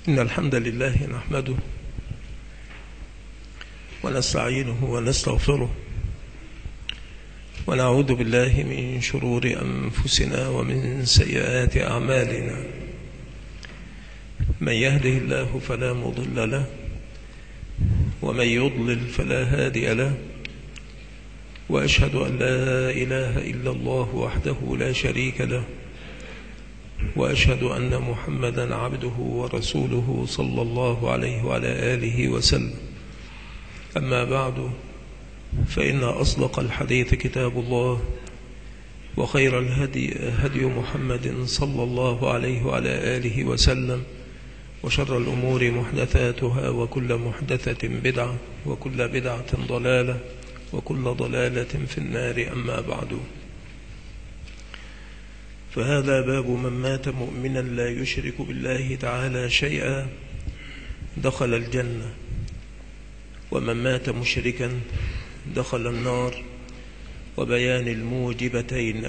إن الحمد لله نحمده ونستعينه ونستغفره ونعوذ بالله من شرور أنفسنا ومن سيئات أعمالنا. من يهده الله فلا مضل له ومن يضلل فلا هادي له، وأشهد أن لا إله إلا الله وحده لا شريك له، وأشهد أن محمدا عبده ورسوله صلى الله عليه وعلى آله وسلم. أما بعد، فإن أصدق الحديث كتاب الله، وخير الهدي هدي محمد صلى الله عليه وعلى آله وسلم، وشر الأمور محدثاتها، وكل محدثة بدعة، وكل بدعة ضلالة، وكل ضلالة في النار. أما بعد، فهذا باب من مات مؤمنا لا يشرك بالله تعالى شيئا دخل الجنة، ومن مات مشركا دخل النار، وبيان الموجبتين.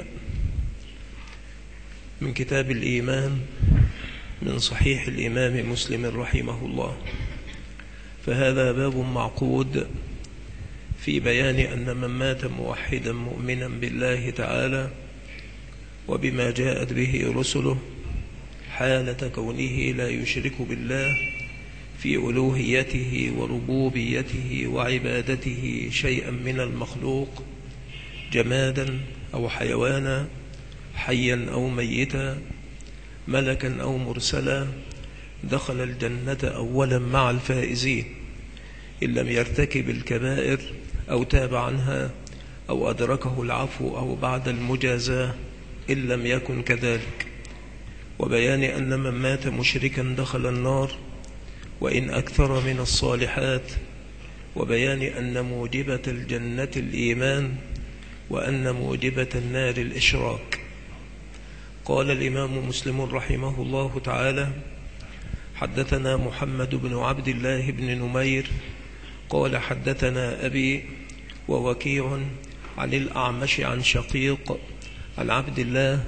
من كتاب الإيمان من صحيح الإمام مسلم رحمه الله. فهذا باب معقود في بيان أن من مات موحدا مؤمنا بالله تعالى وبما جاءت به رسله حالة كونه لا يشرك بالله في ألوهيته وربوبيته وعبادته شيئا من المخلوق، جمادا أو حيوانا، حيا أو ميتا، ملكا أو مرسلا، دخل الجنة أولا مع الفائزين، إن لم يرتكب الكبائر أو تاب عنها أو أدركه العفو أو بعد المجازاة إن لم يكن كذلك. وبيان أن من مات مشركا دخل النار وإن أكثر من الصالحات، وبيان أن موجبة الجنة الإيمان وأن موجبة النار الإشراك. قال الإمام مسلم رحمه الله تعالى: حدثنا محمد بن عبد الله بن نمير قال حدثنا أبي ووكيع عن الأعمش عن شقيق عن عبد الله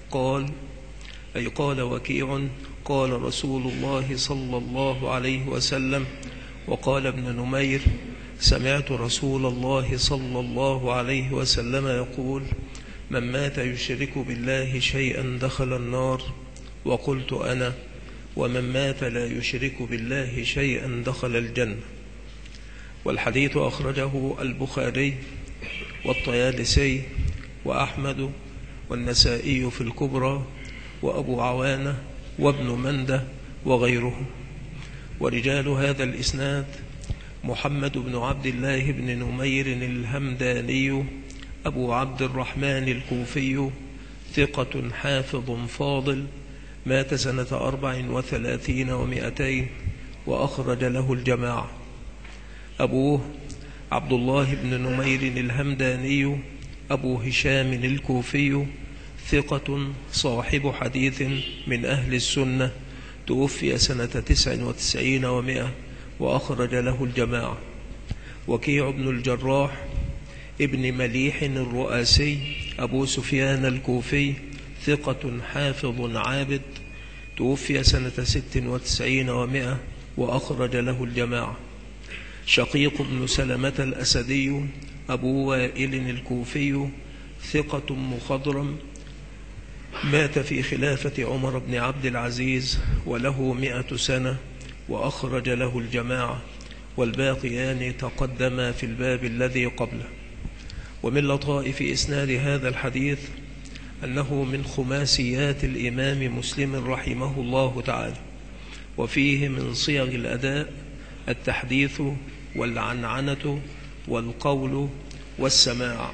قال وكيع قال رسول الله صلى الله عليه وسلم. وقال ابن نمير: سمعت رسول الله صلى الله عليه وسلم يقول: من مات يشرك بالله شيئا دخل النار. وقلت أنا: ومن مات لا يشرك بالله شيئا دخل الجنة. والحديث أخرجه البخاري والطيالسي وأحمد والنسائي في الكبرى وأبو عوانة وابن منده وغيره. ورجال هذا الإسناد: محمد بن عبد الله بن نمير الهمداني أبو عبد الرحمن الكوفي، ثقة حافظ فاضل، مات سنة 34 و200، وأخرج له الجماعة. أبوه عبد الله بن نمير الهمداني أبو هشام الكوفي، ثقة صاحب حديث من أهل السنة، توفي سنة 99 و100، وأخرج له الجماعة. وكيع بن الجراح ابن مليح الرؤاسي أبو سفيان الكوفي، ثقة حافظ عابد، توفي سنة 96 و100، وأخرج له الجماعة. شقيق بن سلمة الأسدي أبو وائل الكوفي، ثقة مخضرم، مات في خلافة عمر بن عبد العزيز وله 100 سنة، وأخرج له الجماعة، والباقيان تقدما في الباب الذي قبله. ومن لطائف إسناد هذا الحديث أنه من خماسيات الإمام مسلم رحمه الله تعالى، وفيه من صيغ الأداء التحديث والعنعنة والقول والسماع.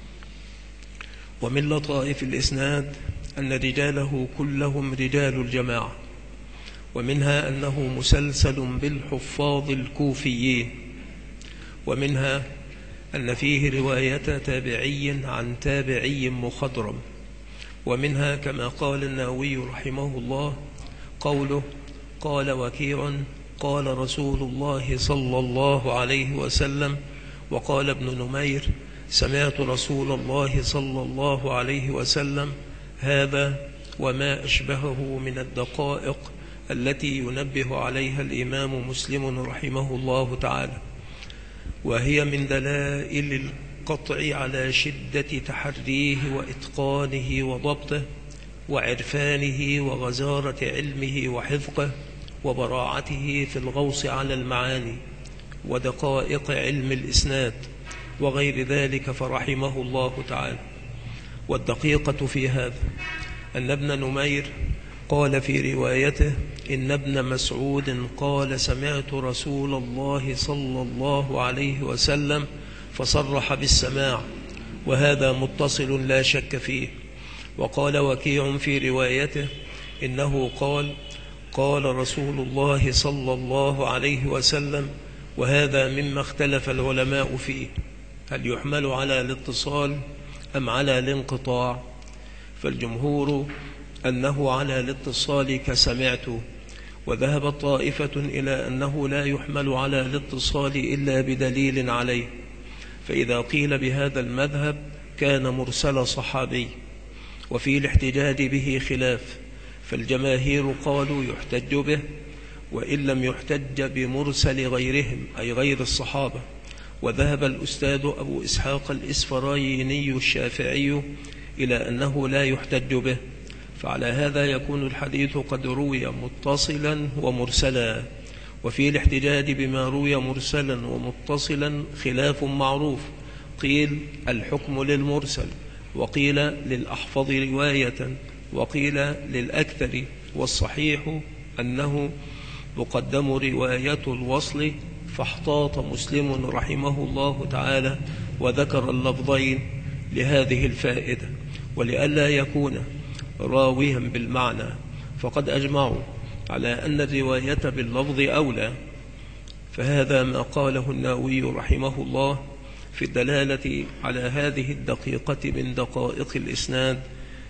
ومن لطائف الإسناد أن رجاله كلهم رجال الجماعة، ومنها أنه مسلسل بالحفاظ الكوفيين، ومنها أن فيه رواية تابعي عن تابعي مخضرم، ومنها كما قال النووي رحمه الله قوله: قال وكيع قال رسول الله صلى الله عليه وسلم. وقال ابن نمير: سمعت رسول الله صلى الله عليه وسلم. هذا وما أشبهه من الدقائق التي ينبه عليها الإمام مسلم رحمه الله تعالى، وهي من دلائل القطع على شدة تحريه وإتقانه وضبطه وعرفانه وغزارة علمه وحفظه وبراعته في الغوص على المعاني ودقائق علم الإسناد وغير ذلك، فرحمه الله تعالى. والدقيقة في هذا أن ابن نمير قال في روايته: إن ابن مسعود قال: سمعت رسول الله صلى الله عليه وسلم، فصرح بالسماع، وهذا متصل لا شك فيه. وقال وكيع في روايته: إنه قال: قال رسول الله صلى الله عليه وسلم، وهذا مما اختلف العلماء فيه، هل يحمل على الاتصال أم على الانقطاع؟ فالجمهور أنه على الاتصال كسمعت، وذهبت طائفة إلى أنه لا يحمل على الاتصال إلا بدليل عليه، فإذا قيل بهذا المذهب كان مرسل صحابي، وفي الاحتجاج به خلاف، فالجماهير قالوا يحتج به، وإن لم يحتج بمرسل غيرهم أي غير الصحابة. وذهب الأستاذ أبو إسحاق الإسفرايني الشافعي إلى أنه لا يحتج به، فعلى هذا يكون الحديث قد روي متصلا ومرسلا. وفي الاحتجاج بما روي مرسلا ومتصلا خلاف معروف، قيل الحكم للمرسل، وقيل للأحفظ رواية، وقيل للأكثر، والصحيح أنه يقدم رواية الوصل. فاحتاط مسلم رحمه الله تعالى وذكر اللفظين لهذه الفائدة، ولئلا يكون راويا بالمعنى، فقد أجمعوا على أن الرواية باللفظ أولى، فهذا ما قاله النووي رحمه الله في الدلالة على هذه الدقيقة من دقائق الإسناد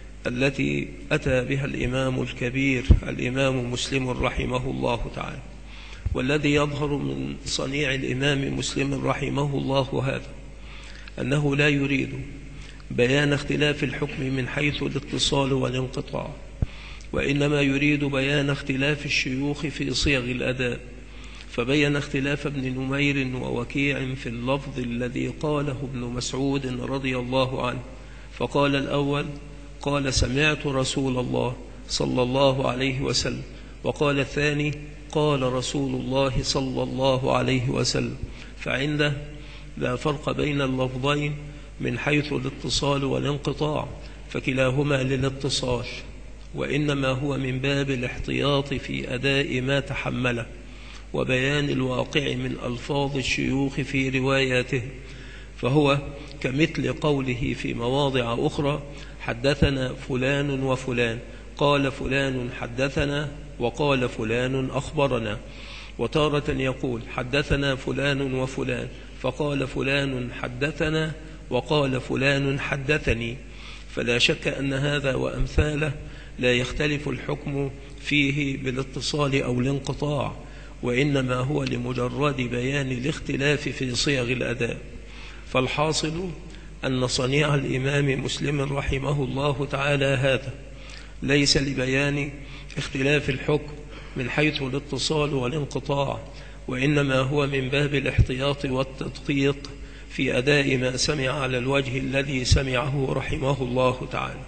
التي أتى بها الإمام الكبير الإمام مسلم رحمه الله تعالى. والذي يظهر من صنيع الإمام مسلم رحمه الله هذا أنه لا يريد بيان اختلاف الحكم من حيث الاتصال والانقطاع، وإنما يريد بيان اختلاف الشيوخ في صيغ الأداء، فبين اختلاف ابن نمير ووكيع في اللفظ الذي قاله ابن مسعود رضي الله عنه، فقال الأول: قال سمعت رسول الله صلى الله عليه وسلم، وقال الثاني: قال رسول الله صلى الله عليه وسلم، فعنده لا فرق بين اللفظين من حيث الاتصال والانقطاع، فكلاهما للاتصال، وإنما هو من باب الاحتياط في أداء ما تحمله وبيان الواقع من ألفاظ الشيوخ في رواياته، فهو كمثل قوله في مواضع أخرى: حدثنا فلان وفلان، قال فلان حدثنا، وقال فلان أخبرنا. وتارة يقول: حدثنا فلان وفلان، فقال فلان حدثنا، وقال فلان حدثني. فلا شك أن هذا وأمثاله لا يختلف الحكم فيه بالاتصال أو الانقطاع، وإنما هو لمجرد بيان الاختلاف في صيغ الأداء. فالحاصل أن صنيع الإمام مسلم رحمه الله تعالى هذا ليس لبيان اختلاف الحكم من حيث الاتصال والانقطاع، وإنما هو من باب الاحتياط والتدقيق في أداء ما سمع على الوجه الذي سمعه رحمه الله تعالى.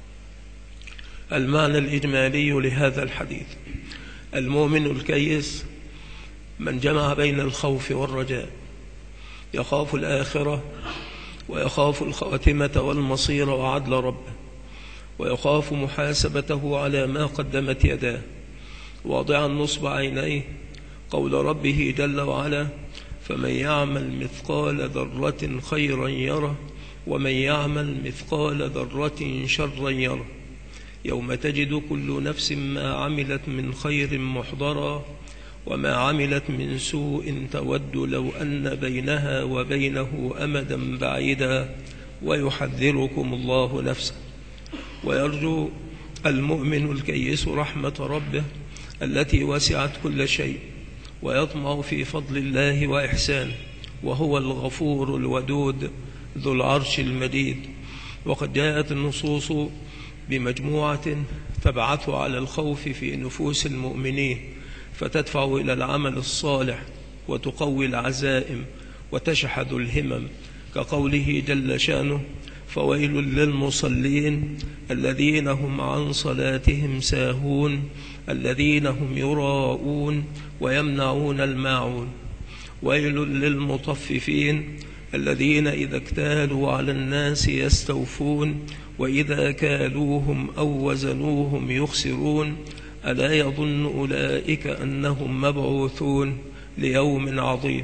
المعنى الإجمالي لهذا الحديث: المؤمن الكيس من جمع بين الخوف والرجاء، يخاف الآخرة ويخاف الخاتمة والمصير وعدل ربه، ويخاف محاسبته على ما قدمت يداه، واضعا نصب عينيه قول ربه جل وعلا: فمن يعمل مثقال ذرة خيرا يره، ومن يعمل مثقال ذرة شرا يره، يوم تجد كل نفس ما عملت من خير محضرا، وما عملت من سوء تود لو أن بينها وبينه أمدا بعيدا، ويحذركم الله نفسه. ويرجو المؤمن الكيس رحمة ربه التي وسعت كل شيء، ويطمع في فضل الله وإحسانه، وهو الغفور الودود ذو العرش المجيد. وقد جاءت النصوص بمجموعة تبعث على الخوف في نفوس المؤمنين فتدفع إلى العمل الصالح وتقوي العزائم وتشحذ الهمم، كقوله جل شانه: فويل للمصلين الذين هم عن صلاتهم ساهون الذين هم يراءون ويمنعون الماعون. ويل للمطففين الذين إذا اكتالوا على الناس يستوفون وإذا كالوهم أو وزنوهم يخسرون ألا يظن أولئك أنهم مبعوثون ليوم عظيم.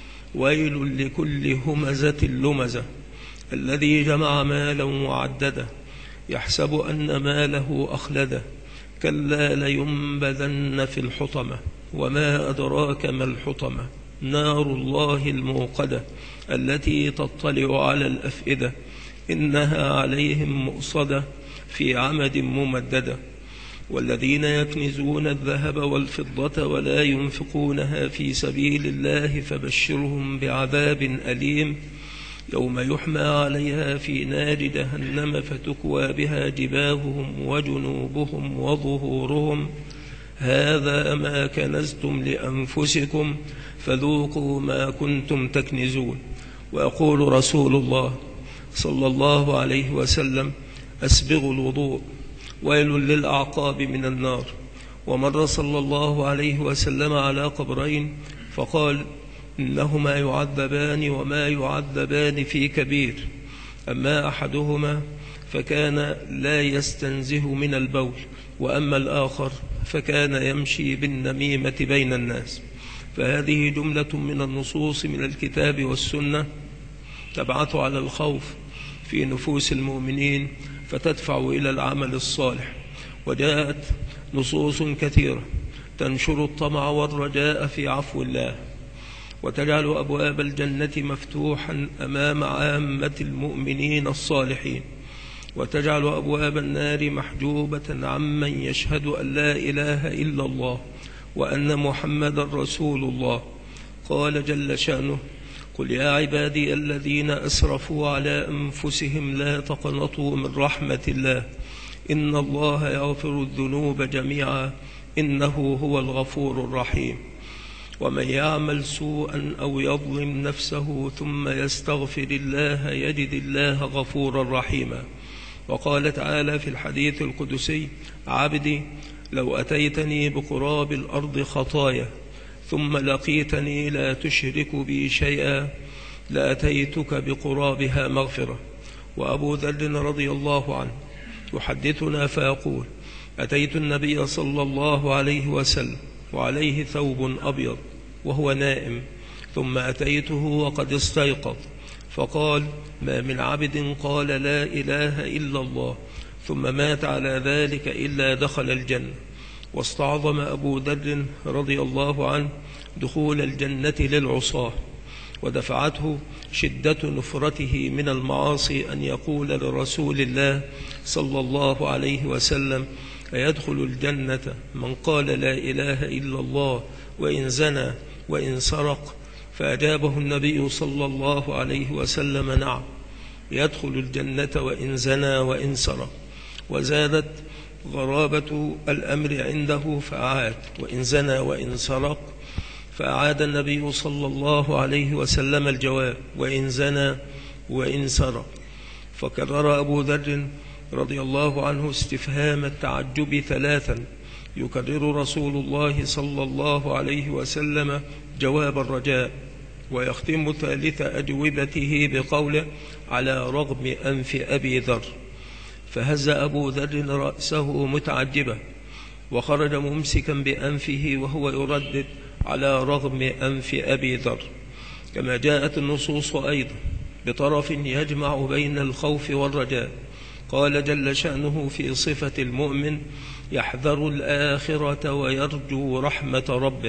ويل لكل همزة لمزة الذي جمع مالا وعدده يحسب أن ماله أخلده كلا لينبذن في الحطمة وما أدراك ما الحطمة نار الله الموقدة التي تطلع على الأفئدة إنها عليهم مؤصدة في عمد ممددة. والذين يكنزون الذهب والفضة ولا ينفقونها في سبيل الله فبشرهم بعذاب أليم يوم يحمى عليها في نار جهنم فتكوى بها جباههم وجنوبهم وظهورهم هذا ما كنزتم لأنفسكم فذوقوا ما كنتم تكنزون. ويقول رسول الله صلى الله عليه وسلم: أسبغوا الوضوء ويل للأعقاب من النار. ومر صلى الله عليه وسلم على قبرين فقال: إنهما يعذبان وما يعذبان في كبير، أما أحدهما فكان لا يستنزه من البول، وأما الآخر فكان يمشي بالنميمة بين الناس. فهذه جملة من النصوص من الكتاب والسنة تبعث على الخوف في نفوس المؤمنين فتدفع إلى العمل الصالح. وجاءت نصوص كثيرة تنشر الطمع والرجاء في عفو الله وتجعل أبواب الجنة مفتوحا أمام عامة المؤمنين الصالحين، وتجعل أبواب النار محجوبة عمن يشهد أن لا إله إلا الله وأن محمد رسول الله. قال جل شأنه: قل يا عبادي الذين أسرفوا على أنفسهم لا تقنطوا من رحمة الله إن الله يغفر الذنوب جميعا إنه هو الغفور الرحيم. ومن يعمل سوءا أو يظلم نفسه ثم يستغفر الله يجد الله غفورا رحيما. وقال تعالى في الحديث القدسي: عبدي لو أتيتني بقراب الأرض خطايا ثم لقيتني لا تشرك بي شيئا لأتيتك بقرابها مغفرة. وأبو ذر رضي الله عنه يحدثنا فيقول: أتيت النبي صلى الله عليه وسلم وعليه ثوب أبيض وهو نائم، ثم أتيته وقد استيقظ فقال: ما من عبد قال لا إله إلا الله ثم مات على ذلك إلا دخل الجنة. واستعظم أبو ذر رضي الله عنه دخول الجنة للعصاة، ودفعته شدة نفرته من المعاصي أن يقول لرسول الله صلى الله عليه وسلم: أيدخل الجنة من قال لا إله إلا الله وإن زنى وإن سرق؟ فأجابه النبي صلى الله عليه وسلم: نعم، يدخل الجنة وإن زنى وإن سرق. وزادت غرابة الأمر عنده فأعاد: وإن زنى وإن سرق. فأعاد النبي صلى الله عليه وسلم الجواب: وإن زنى وإن سرق. فكرر أبو ذر رضي الله عنه استفهام التعجب ثلاثا، يكرر رسول الله صلى الله عليه وسلم جواب الرجاء، ويختم ثالث أجوبته بقوله: على رغم أنف أبي ذر. فهز أبو ذر رأسه متعجبا وخرج ممسكا بأنفه وهو يردد: على رغم أنف أبي ذر. كما جاءت النصوص أيضا بطرف يجمع بين الخوف والرجاء. قال جل شأنه في صفة المؤمن: يحذر الآخرة ويرجو رحمة ربه،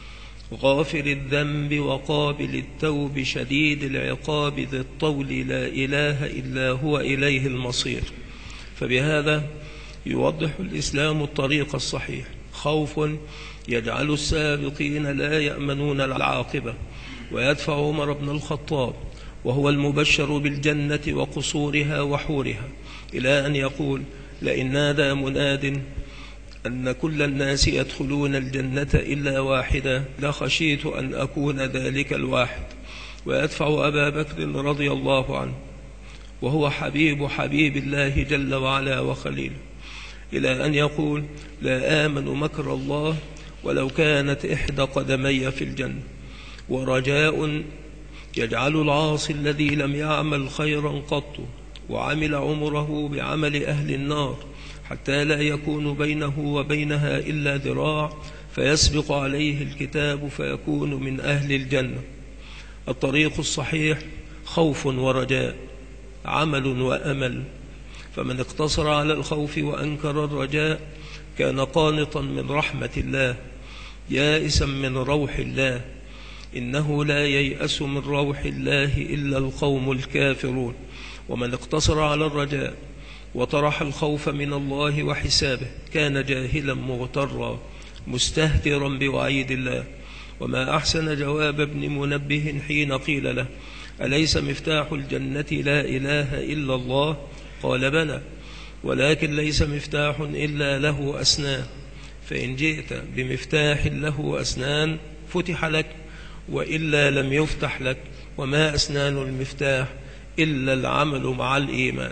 غافر الذنب وقابل التوب شديد العقاب ذي الطول لا إله إلا هو إليه المصير. فبهذا يوضح الإسلام الطريق الصحيح. خوف يجعل السابقين لا يأمنون العاقبة، ويدفع عمر بن الخطاب وهو المبشر بالجنة وقصورها وحورها إلى أن يقول: لئن نادى مناد أن كل الناس يدخلون الجنة إلا واحدا لخشيت أن أكون ذلك الواحد، ويدفع أبا بكر رضي الله عنه وهو حبيب الله جل وعلا وخليله، إلى أن يقول: لا آمن مكر الله ولو كانت إحدى قدمي في الجنة. ورجاء يجعل العاصي الذي لم يعمل خيرا قط وعمل عمره بعمل أهل النار حتى لا يكون بينه وبينها إلا ذراع فيسبق عليه الكتاب فيكون من أهل الجنة. الطريق الصحيح خوف ورجاء، عمل وأمل، فمن اقتصر على الخوف وأنكر الرجاء كان قانطا من رحمة الله يائسا من روح الله. إنه لا ييأس من روح الله إلا القوم الكافرون. ومن اقتصر على الرجاء وطرح الخوف من الله وحسابه كان جاهلا مغترا مستهترا بوعيد الله. وما أحسن جواب ابن منبه حين قيل له: أليس مفتاح الجنة لا إله إلا الله؟ قال: بلى، ولكن ليس مفتاح إلا له أسنان، فإن جئت بمفتاح له أسنان فتح لك، وإلا لم يفتح لك. وما أسنان المفتاح إلا العمل مع الإيمان.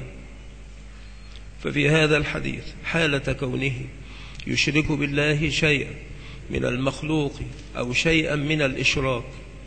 ففي هذا الحديث حالة كونه يشرك بالله شيئا من المخلوق أو شيئا من الإشراك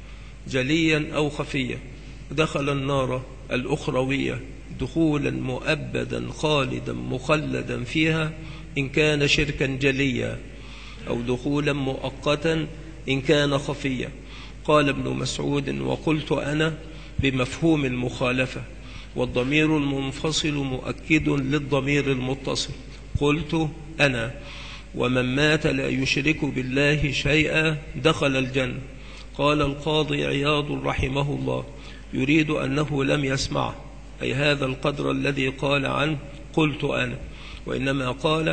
جليا أو خفيا دخل النار الأخروية دخولا مؤبدا خالدا مخلدا فيها إن كان شركا جليا، أو دخولا مؤقتا إن كان خفيا. قال ابن مسعود: وقلت أنا بمفهوم المخالفة، والضمير المنفصل مؤكد للضمير المتصل. قلت أنا: ومن مات لا يشرك بالله شيئا دخل الجنة. قال القاضي عياض رحمه الله: يريد أنه لم يسمعه، أي هذا القدر الذي قال عنه قلت أنا، وإنما قال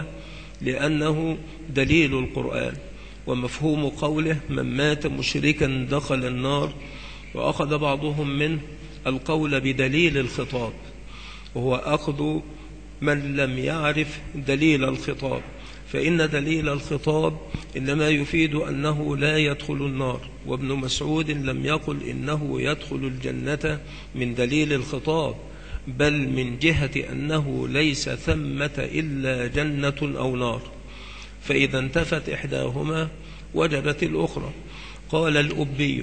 لأنه دليل القرآن. ومفهوم قوله من مات مشركا دخل النار، وأخذ بعضهم منه القول بدليل الخطاب، وهو أخذ من لم يعرف دليل الخطاب، فإن دليل الخطاب إنما يفيد أنه لا يدخل النار. وابن مسعود لم يقل إنه يدخل الجنة من دليل الخطاب، بل من جهة أنه ليس ثمة إلا جنة أو نار، فإذا انتفت إحداهما وجبت الأخرى. قال الأبي: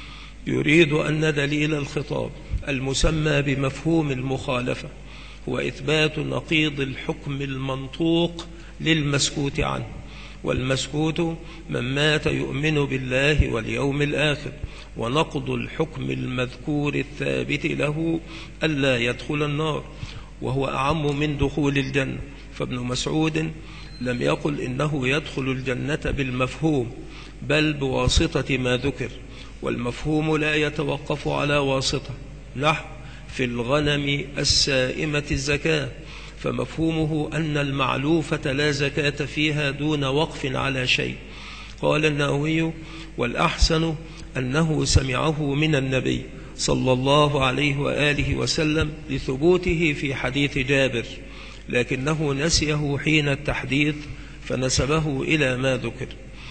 يريد أن دليل الخطاب المسمى بمفهوم المخالفة هو إثبات نقيض الحكم المنطوق للمسكوت عنه، والمسكوت من مات يؤمن بالله واليوم الآخر، ونقض الحكم المذكور الثابت له ألا يدخل النار، وهو أعم من دخول الجنة. فابن مسعود لم يقل إنه يدخل الجنة بالمفهوم، بل بواسطة ما ذكر، والمفهوم لا يتوقف على واسطة. نحو في الغنم السائمة الزكاة، فمفهومه أن المعلوفة لا زكاة فيها دون وقف على شيء. قال النووي: والأحسن أنه سمعه من النبي صلى الله عليه وآله وسلم لثبوته في حديث جابر، لكنه نسيه حين التحديث فنسبه إلى ما ذكر.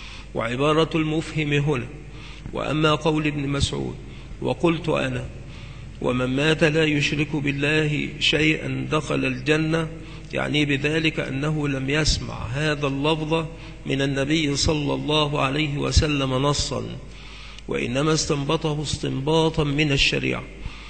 وعبارة المفهم هنا: وأما قول ابن مسعود وقلت أنا ومن مات لا يشرك بالله شيئا دخل الجنة، يعني بذلك أنه لم يسمع هذا اللفظ من النبي صلى الله عليه وسلم نصا، وإنما استنبطه استنباطا من الشريعة،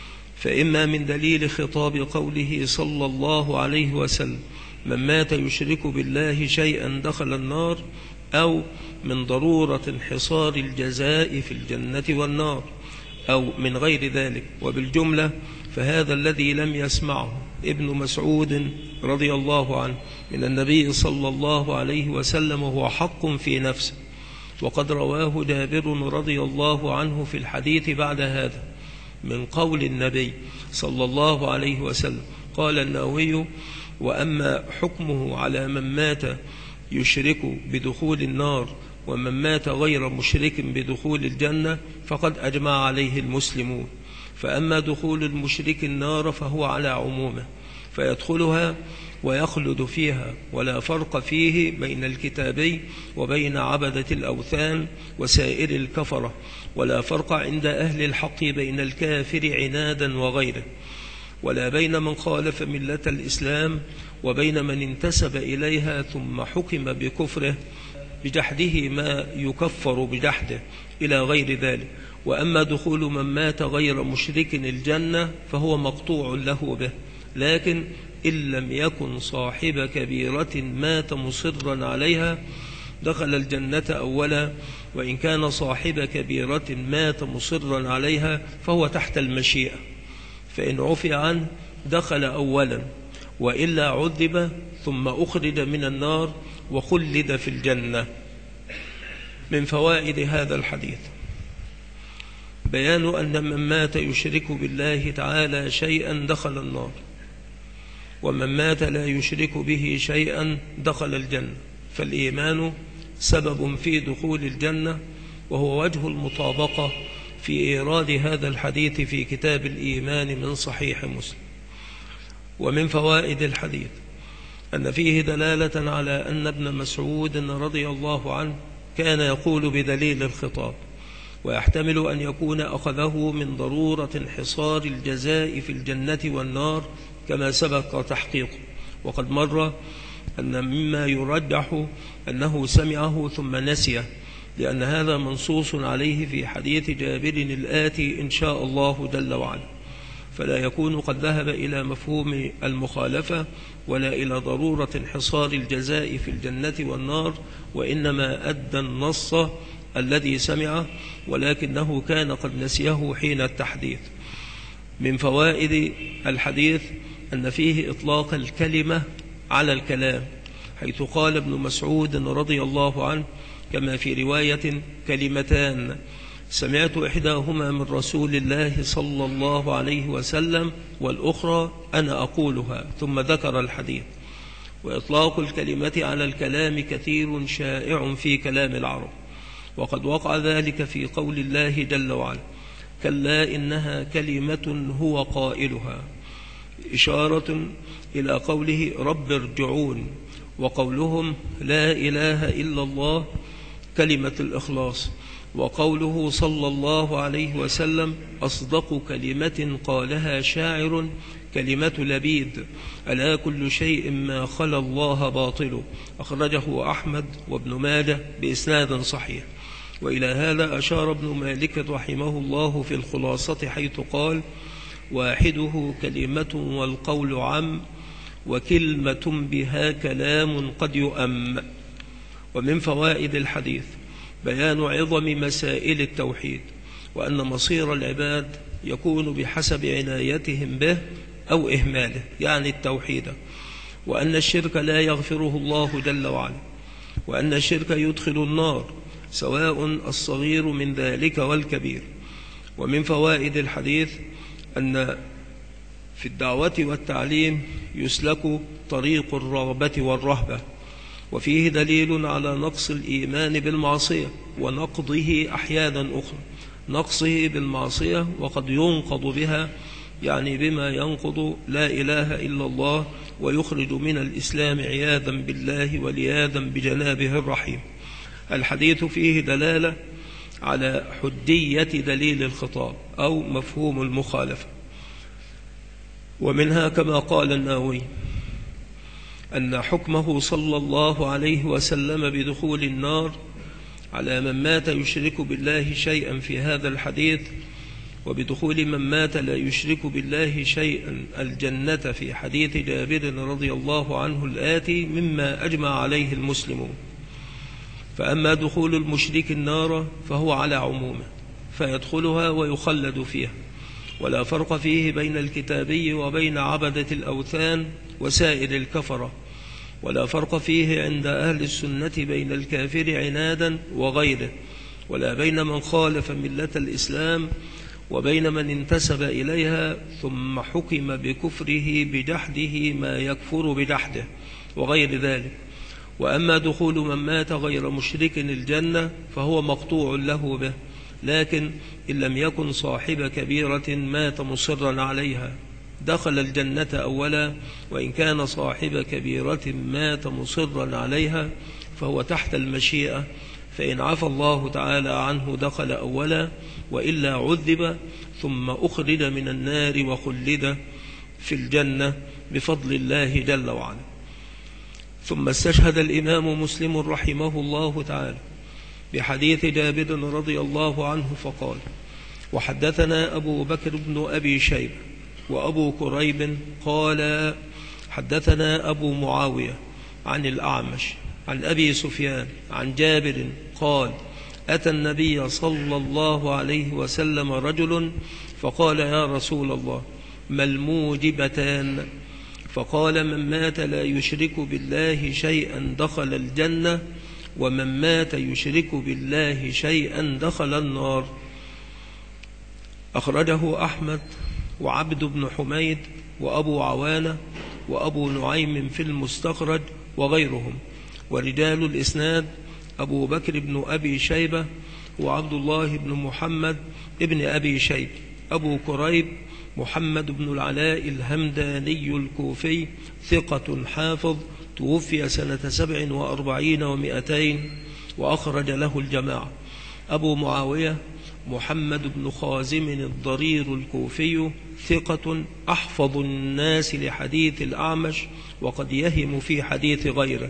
فإما من دليل خطاب قوله صلى الله عليه وسلم من مات يشرك بالله شيئا دخل النار، أو من ضرورة انحصار الجزاء في الجنة والنار، أو من غير ذلك. وبالجملة فهذا الذي لم يسمعه ابن مسعود رضي الله عنه من النبي صلى الله عليه وسلم هو حق في نفسه، وقد رواه جابر رضي الله عنه في الحديث بعد هذا من قول النبي صلى الله عليه وسلم. قال النووي: وأما حكمه على من مات يشرك بدخول النار ومن مات غير مشرك بدخول الجنة فقد أجمع عليه المسلمون، فأما دخول المشرك النار فهو على عمومه، فيدخلها ويخلد فيها، ولا فرق فيه بين الكتابي وبين عبدة الأوثان وسائر الكفرة، ولا فرق عند أهل الحق بين الكافر عنادا وغيره، ولا بين من خالف ملة الإسلام وبين من انتسب إليها ثم حكم بكفره بجحده ما يكفر بجحده إلى غير ذلك. وأما دخول من مات غير مشرك الجنة فهو مقطوع له به، لكن إن لم يكن صاحب كبيرة مات مصرا عليها دخل الجنة أولا، وإن كان صاحب كبيرة مات مصرا عليها فهو تحت المشيئة، فإن عفي عنه دخل أولا، وإلا عذب ثم أخرج من النار وخلد في الجنة. من فوائد هذا الحديث بيان أن من مات يشرك بالله تعالى شيئا دخل النار، ومن مات لا يشرك به شيئا دخل الجنة، فالإيمان سبب في دخول الجنة، وهو وجه المطابقة في إيراد هذا الحديث في كتاب الإيمان من صحيح مسلم. ومن فوائد الحديث أن فيه دلالة على أن ابن مسعود رضي الله عنه كان يقول بدليل الخطاب، ويحتمل أن يكون أخذه من ضرورة انحصار الجزاء في الجنة والنار كما سبق تحقيقه. وقد مر أن مما يرجح أنه سمعه ثم نسيه، لأن هذا منصوص عليه في حديث جابر الآتي إن شاء الله جل وعلا، فلا يكون قد ذهب إلى مفهوم المخالفة ولا إلى ضرورة انحصار الجزاء في الجنة والنار، وإنما أدى النص الذي سمعه، ولكنه كان قد نسيه حين التحديث. من فوائد الحديث أن فيه إطلاق الكلمة على الكلام، حيث قال ابن مسعود رضي الله عنه كما في رواية: كلمتان سمعت إحداهما من رسول الله صلى الله عليه وسلم والأخرى أنا أقولها، ثم ذكر الحديث. وإطلاق الكلمة على الكلام كثير شائع في كلام العرب، وقد وقع ذلك في قول الله جل وعلا: كلا إنها كلمة هو قائلها، إشارة إلى قوله رب ارجعون، وقولهم لا إله إلا الله كلمة الإخلاص، وقوله صلى الله عليه وسلم أصدق كلمة قالها شاعر كلمة لبيد ألا كل شيء ما خلا الله باطل، أخرجه أحمد وابن ماجه بإسناد صحيح. وإلى هذا أشار ابن مالك رحمه الله في الخلاصة حيث قال: واحده كلمة والقول عم، وكلمة بها كلام قد يؤم. ومن فوائد الحديث بيان عظم مسائل التوحيد، وأن مصير العباد يكون بحسب عنايتهم به أو إهماله، يعني التوحيد، وأن الشرك لا يغفره الله جل وعلا، وأن الشرك يدخل النار سواء الصغير من ذلك والكبير. ومن فوائد الحديث أن في الدعوة والتعليم يسلك طريق الرغبة والرهبة، وفيه دليل على نقص الإيمان بالمعصية ونقضه أحيانا أخرى، نقصه بالمعصية وقد ينقض بها، يعني بما ينقض لا إله إلا الله ويخرج من الإسلام عياذا بالله ولياذا بجنابه الرحيم. الحديث فيه دلالة على حدية دليل الخطاب أو مفهوم المخالفة، ومنها كما قال النووي أن حكمه صلى الله عليه وسلم بدخول النار على من مات يشرك بالله شيئا في هذا الحديث، وبدخول من مات لا يشرك بالله شيئا الجنة في حديث جابر رضي الله عنه الآتي، مما أجمع عليه المسلمون. فأما دخول المشرك النار فهو على عمومه، فيدخلها ويخلد فيها، ولا فرق فيه بين الكتابي وبين عبدة الأوثان وسائر الكفرة، ولا فرق فيه عند أهل السنة بين الكافر عنادا وغيره، ولا بين من خالف ملة الإسلام وبين من انتسب إليها ثم حكم بكفره بجحده ما يكفر بجحده وغير ذلك. وأما دخول من مات غير مشرك الجنة فهو مقطوع له به، لكن إن لم يكن صاحب كبيرة مات مصرا عليها دخل الجنة أولا، وإن كان صاحب كبيرة مات مصرا عليها فهو تحت المشيئة، فإن عفى الله تعالى عنه دخل أولا، وإلا عذب ثم أخرج من النار وخلد في الجنة بفضل الله جل وعلا. ثم استشهد الإمام مسلم رحمه الله تعالى بحديث جابر رضي الله عنه فقال: وحدثنا أبو بكر بن أبي شيبة وأبو كريب قال حدثنا أبو معاوية عن الأعمش عن أبي سفيان عن جابر قال: أتى النبي صلى الله عليه وسلم رجل فقال: يا رسول الله، ما الموجبتان؟ فقال: من مات لا يشرك بالله شيئا دخل الجنة، ومن مات يشرك بالله شيئا دخل النار. أخرجه أحمد وعبد بن حميد وأبو عوانة وأبو نعيم في المستخرج وغيرهم. ورجال الإسناد أبو بكر بن أبي شيبة وعبد الله بن محمد ابن أبي شيبة. أبو كريب محمد بن العلاء الهمداني الكوفي ثقة حافظ، توفي سنة 47 و200 وأخرج له الجماعة. أبو معاوية محمد بن خازم الضرير الكوفي ثقة أحفظ الناس لحديث الأعمش، وقد يهم في حديث غيره،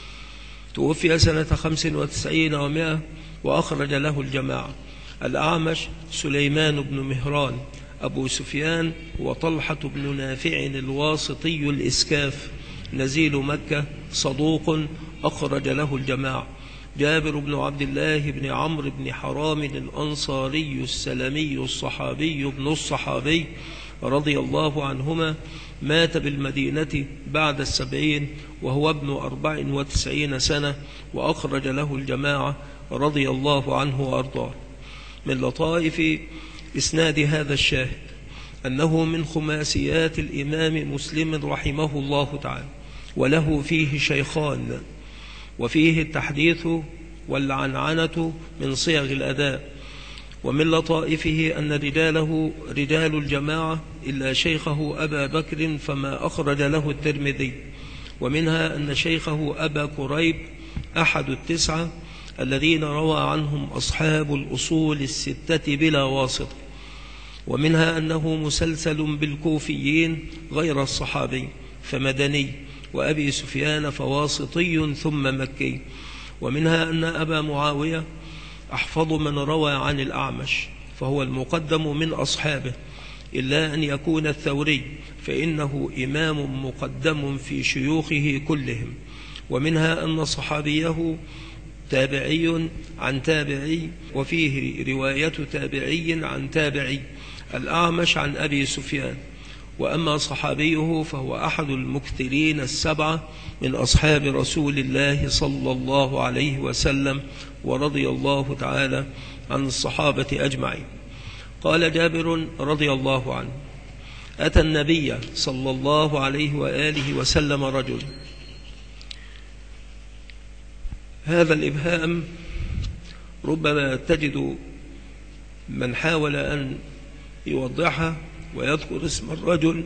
توفي سنة 95 و100 وأخرج له الجماعة. الأعمش سليمان بن مهران أبو سفيان وطلحة بن نافع الواسطي الإسكاف نزيل مكة صدوق أخرج له الجماعة. جابر بن عبد الله بن عمرو بن حرام الأنصاري السلمي الصحابي ابن الصحابي رضي الله عنهما مات بالمدينة بعد 70 وهو ابن 94 سنة وأخرج له الجماعة رضي الله عنه وأرضاه. من لطائف إسناد هذا الشاهد أنه من خماسيات الإمام مسلم رحمه الله تعالى، وله فيه شيخان، وفيه التحديث والعنعنة من صيغ الأداء. ومن لطائفه أن رجاله رجال الجماعة إلا شيخه أبا بكر فما أخرج له الترمذي. ومنها أن شيخه أبا كريب أحد التسعة الذين روى عنهم أصحاب الأصول الستة بلا واسطة. ومنها أنه مسلسل بالكوفيين غير الصحابي فمدني، وأبي سفيان فواسطي ثم مكي. ومنها أن أبا معاوية أحفظ من روى عن الأعمش فهو المقدم من أصحابه، إلا أن يكون الثوري فإنه إمام مقدم في شيوخه كلهم. ومنها أن صحابيه تابعي عن تابعي، وفيه رواية تابعي عن تابعي، الأعمش عن أبي سفيان. وأما صحابيه فهو أحد المكثرين السبعة من أصحاب رسول الله صلى الله عليه وسلم، ورضي الله تعالى عن الصحابة أجمعين. قال جابر رضي الله عنه: أتى النبي صلى الله عليه وآله وسلم رجل. هذا الإبهام ربما تجد من حاول أن يوضحها ويذكر اسم الرجل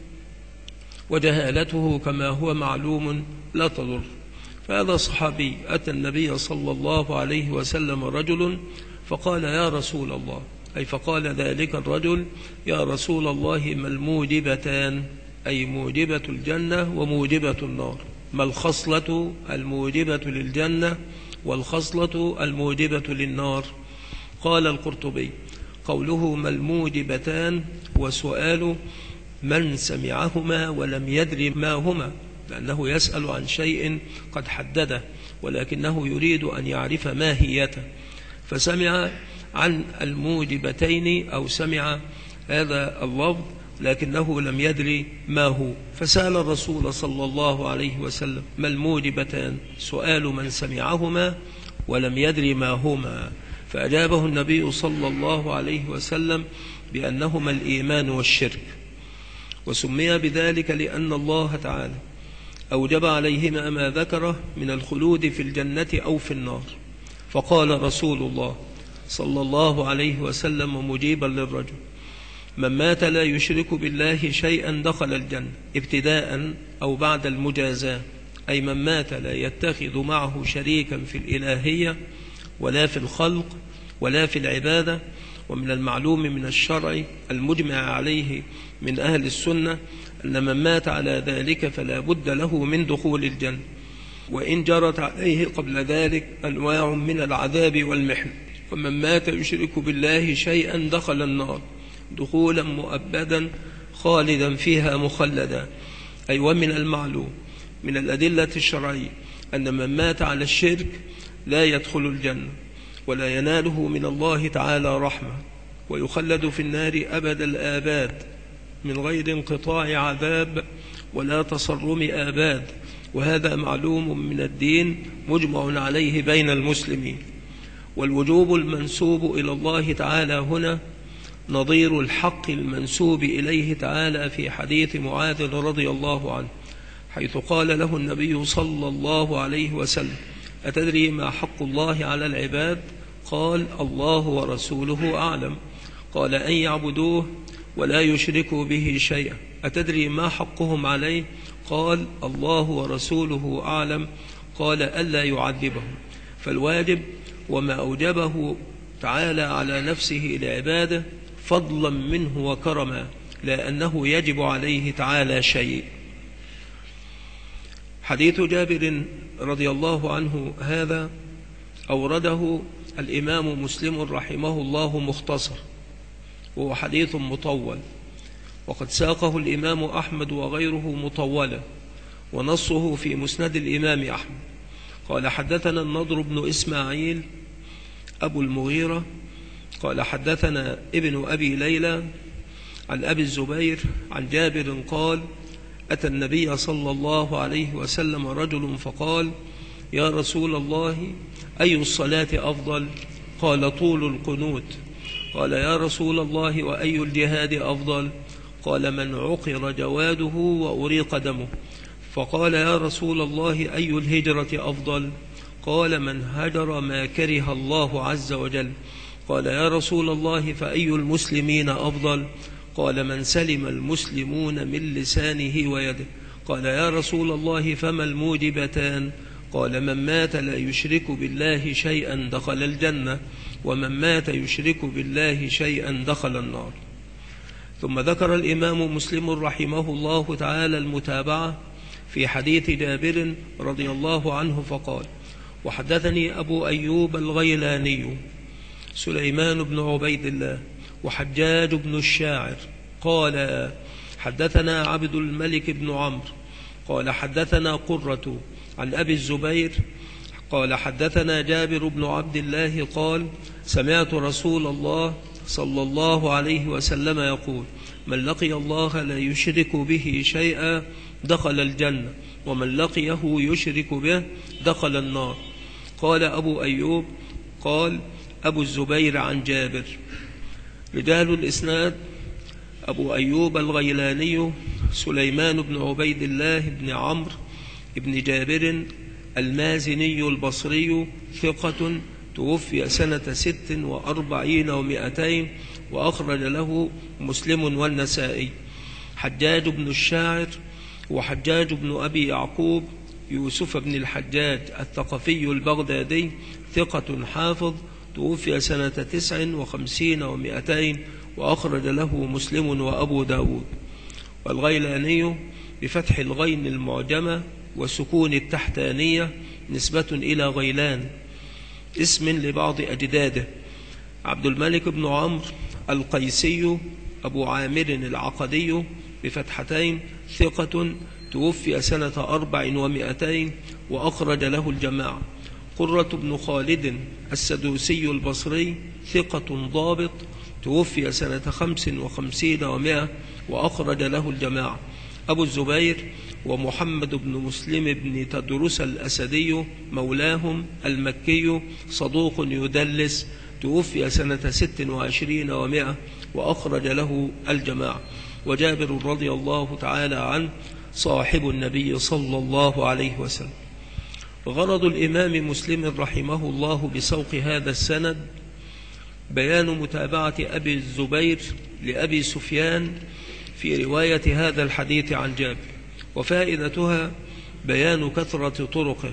وجهالته كما هو معلوم لا تضر. فهذا صحابي أتى النبي صلى الله عليه وسلم رجل فقال: يا رسول الله، أي فقال ذلك الرجل: يا رسول الله، ما الموجبتان؟ أي موجبة الجنة وموجبة النار. ما الخصلة الموجبة للجنة والخصلة الموجبة للنار؟ قال القرطبي: قوله ما الموجبتان وسؤال من سمعهما ولم يدري ما هما، لأنه يسأل عن شيء قد حدده ولكنه يريد أن يعرف ماهيته، فسمع عن الموجبتين أو سمع هذا اللفظ لكنه لم يدري ما هو، فسأل الرسول صلى الله عليه وسلم: ما الموجبتان؟ سؤال من سمعهما ولم يدري ما هما. فأجابه النبي صلى الله عليه وسلم بأنهما الإيمان والشرك. وسمي بذلك لأن الله تعالى أوجب عليهما ما ذكره من الخلود في الجنة أو في النار. فقال رسول الله صلى الله عليه وسلم مجيبا للرجل: من مات لا يشرك بالله شيئا دخل الجنة، ابتداء أو بعد المجازاة، أي من مات لا يتخذ معه شريكا في الإلهية ولا في الخلق ولا في العبادة. ومن المعلوم من الشرع المجمع عليه من أهل السنة أن من مات على ذلك فلا بد له من دخول الجنة، وإن جرت عليه قبل ذلك أنواع من العذاب والمحن. ومن مات يشرك بالله شيئا دخل النار دخولا مؤبدا خالدا فيها مخلدا. أي ومن المعلوم من الأدلة الشرعية أن من مات على الشرك لا يدخل الجنة ولا يناله من الله تعالى رحمة، ويخلد في النار أبد الآباد من غير انقطاع عذاب ولا تصرم آباد. وهذا معلوم من الدين مجمع عليه بين المسلمين. والوجوب المنسوب إلى الله تعالى هنا نظير الحق المنسوب إليه تعالى في حديث معاذ رضي الله عنه، حيث قال له النبي صلى الله عليه وسلم: أتدري ما حق الله على العباد؟ قال: الله ورسوله أعلم. قال: أن يعبدوه ولا يشركوا به شيئا. أتدري ما حقهم عليه؟ قال: الله ورسوله أعلم. قال: ألا يعذبهم. فالواجب وما أوجبه تعالى على نفسه لعباده فضلا منه وكرما، لا أنه يجب عليه تعالى شيء. حديث جابر رضي الله عنه هذا أورده الإمام مسلم رحمه الله مختصر، وهو حديث مطول، وقد ساقه الإمام أحمد وغيره مطولا، ونصه في مسند الإمام أحمد. قال: حدثنا النضر بن إسماعيل أبو المغيرة قال: حدثنا ابن أبي ليلى عن أبي الزبير عن جابر قال: أتى النبي صلى الله عليه وسلم رجل فقال: يا رسول الله، أي الصلاة أفضل؟ قال: طول القنوت. قال: يا رسول الله، وأي الجهاد أفضل؟ قال: من عقر جواده وأريق دمه. فقال: يا رسول الله، أي الهجرة أفضل؟ قال: من هجر ما كره الله عز وجل. قال: يا رسول الله، فأي المسلمين أفضل؟ قال: من سلم المسلمون من لسانه ويده. قال: يا رسول الله، فما الموجبتان؟ قال: من مات لا يشرك بالله شيئا دخل الجنة، ومن مات يشرك بالله شيئا دخل النار. ثم ذكر الإمام مسلم رحمه الله تعالى المتابعة في حديث جابر رضي الله عنه فقال: وحدثني أبو أيوب الغيلاني سليمان بن عبيد الله وحجاج بن الشاعر قال: حدثنا عبد الملك بن عمرو قال: حدثنا قرة عن أبي الزبير قال: حدثنا جابر بن عبد الله قال: سمعت رسول الله صلى الله عليه وسلم يقول: من لقي الله لا يشرك به شيئا دخل الجنة، ومن لقيه يشرك به دخل النار. قال أبو أيوب: قال أبو الزبير عن جابر. رجال الإسناد: أبو أيوب الغيلاني سليمان بن عبيد الله بن عمرو بن جابر المازني البصري، ثقة، توفي سنة 46 و200، وأخرج له مسلم والنسائي. حجاج بن الشاعر وحجاج بن أبي يعقوب يوسف بن الحجاج الثقفي البغدادي، ثقة حافظ، توفي سنة 59 و200، وأخرج له مسلم وأبو داود. والغيلاني بفتح الغين المعجمة وسكون التحتانية نسبة إلى غيلان، اسم لبعض أجداده. عبد الملك بن عمرو القيسي أبو عامر العقدي بفتحتين، ثقة، توفي سنة 400، وأخرج له الجماعة. قرة بن خالد السدوسي البصري، ثقة ضابط، توفي سنة 55 و100، وأخرج له الجماعة. أبو الزبير ومحمد بن مسلم بن تدرس الأسدي مولاهم المكي، صدوق يدلس، توفي سنة 26 و100، وأخرج له الجماعة. وجابر رضي الله تعالى عنه صاحب النبي صلى الله عليه وسلم. غرض الإمام مسلم رحمه الله بسوق هذا السند بيان متابعة أبي الزبير لأبي سفيان في رواية هذا الحديث عن جابر، وفائدتها بيان كثرة طرقه.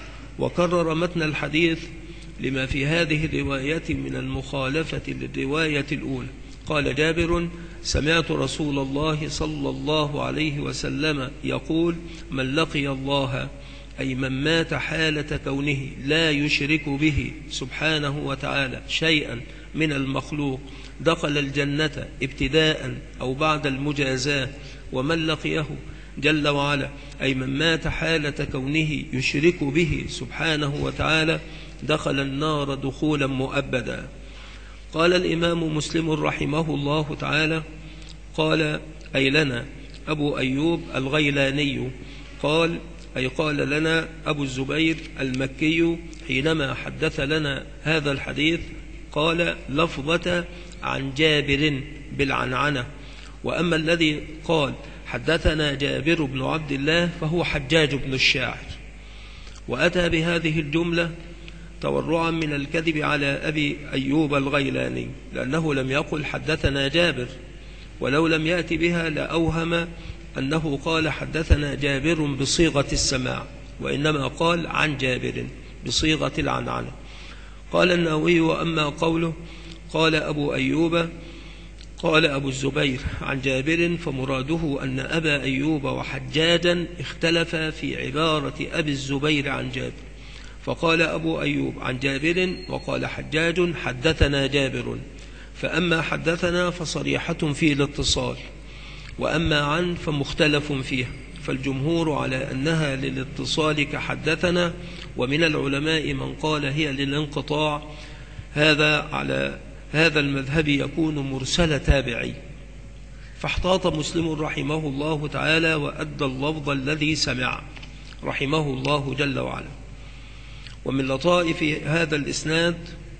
وكرر متن الحديث لما في هذه الرواية من المخالفة للرواية الأولى. قال جابر: سمعت رسول الله صلى الله عليه وسلم يقول: من لقي الله، أي من مات حالة كونه لا يشرك به سبحانه وتعالى شيئا من المخلوق، دخل الجنة ابتداء أو بعد المجازاة. ومن لقيه جل وعلا، أي من مات حالة كونه يشرك به سبحانه وتعالى، دخل النار دخولا مؤبدا. قال الإمام مسلم رحمه الله تعالى: قال أي لنا أبو أيوب الغيلاني، قال أي قال لنا أبو الزبير المكي حينما حدث لنا هذا الحديث، قال لفظة عن جابر بالعنعنة. وأما الذي قال حدثنا جابر بن عبد الله فهو حجاج بن الشاعر، وأتى بهذه الجملة تورعا من الكذب على أبي أيوب الغيلاني، لأنه لم يقل حدثنا جابر، ولو لم يأتي بها لأوهم أنه قال حدثنا جابر بصيغة السماع، وإنما قال عن جابر بصيغة العنعنة. قال النووي: وأما قوله قال أبو أيوب قال أبو الزبير عن جابر، فمراده أن أبا أيوب وحجاجا اختلفا في عبارة أبي الزبير عن جابر، فقال أبو أيوب عن جابر، وقال حجاج حدثنا جابر. فأما حدثنا فصريحة في الاتصال، وأما عن فمختلف فيها، فالجمهور على أنها للاتصال كحدثنا، ومن العلماء من قال هي للانقطاع. هذا على هذا المذهب يكون مرسل تابعي. فاحتاط مسلم رحمه الله تعالى وأدى اللفظ الذي سمع رحمه الله جل وعلا. ومن لطائف هذا الإسناد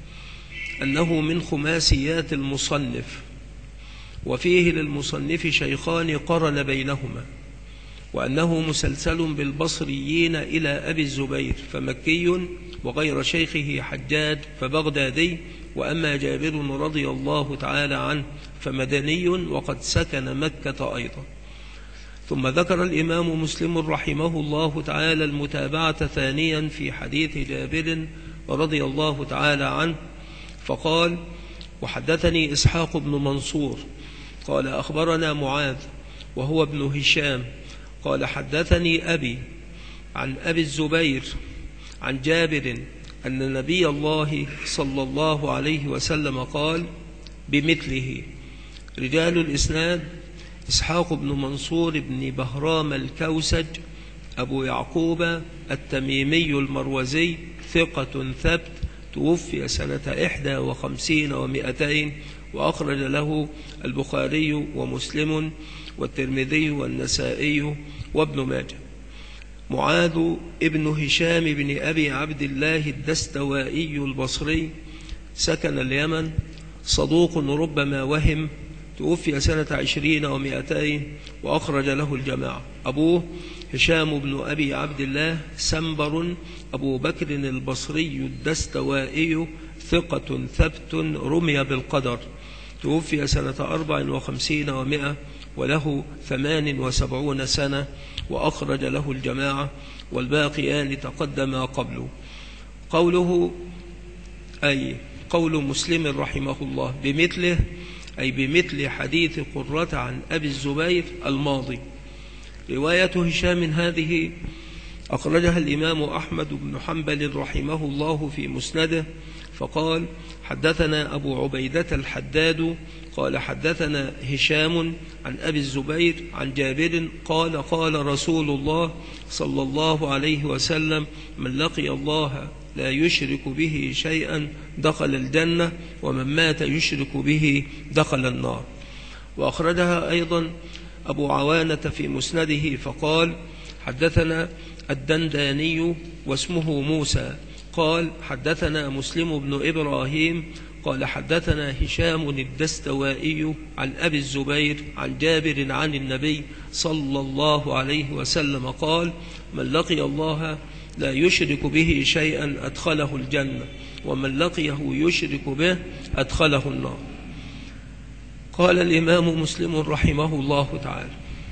أنه من خماسيات المصنف، وفيه للمصنف شيخان قرن بينهما، وأنه مسلسل بالبصريين إلى أبي الزبير فمكي، وغير شيخه حجاج فبغدادي. وأما جابر رضي الله تعالى عنه فمدني، وقد سكن مكة أيضا. ثم ذكر الإمام مسلم رحمه الله تعالى المتابعة ثانيا في حديث جابر رضي الله تعالى عنه، فقال: وحدثني إسحاق بن منصور قال أخبرنا معاذ وهو ابن هشام قال حدثني أبي عن أبي الزبير عن جابر أن نبي الله صلى الله عليه وسلم قال بمثله. رجال الإسناد: إسحاق بن منصور بن بهرام الكوسج أبو يعقوب التميمي المروزي، ثقة ثبت، توفي سنة 51 و200، وأخرج له البخاري ومسلم والترمذي والنسائي وابن ماجه. معاذ ابن هشام بن أبي عبد الله الدستوائي البصري، سكن اليمن، صدوق ربما وهم، توفي سنة 20 و200، وأخرج له الجماعة. أبوه هشام بن أبي عبد الله سنبر أبو بكر البصري الدستوائي، ثقة ثبت، رمي بالقدر، توفي سنة 54 و100، وله 78 سنة، وأخرج له الجماعة، والباقيان تقدما قبله. قوله أي قول مسلم رحمه الله بمثله، أي بمثل حديث قرة عن أبي الزبير الماضي. رواية هشام هذه أخرجها الإمام أحمد بن حنبل رحمه الله في مسنده، فقال حدثنا أبو عبيدة الحداد قال حدثنا هشام عن أبي الزبير عن جابر قال قال رسول الله صلى الله عليه وسلم: من لقي الله لا يشرك به شيئا دخل الجنة، ومن مات يشرك به دخل النار. وأخرجها أيضا أبو عوانة في مسنده، فقال حدثنا الدنداني واسمه موسى قال حدثنا مسلم بن إبراهيم قال حدثنا هشام الدستوائي عن أبي الزبير عن جابر عن النبي صلى الله عليه وسلم قال: من لقي الله لا يشرك به شيئا أدخله الجنة، ومن لقيه يشرك به أدخله النار. قال الإمام مسلم رحمه الله تعالى: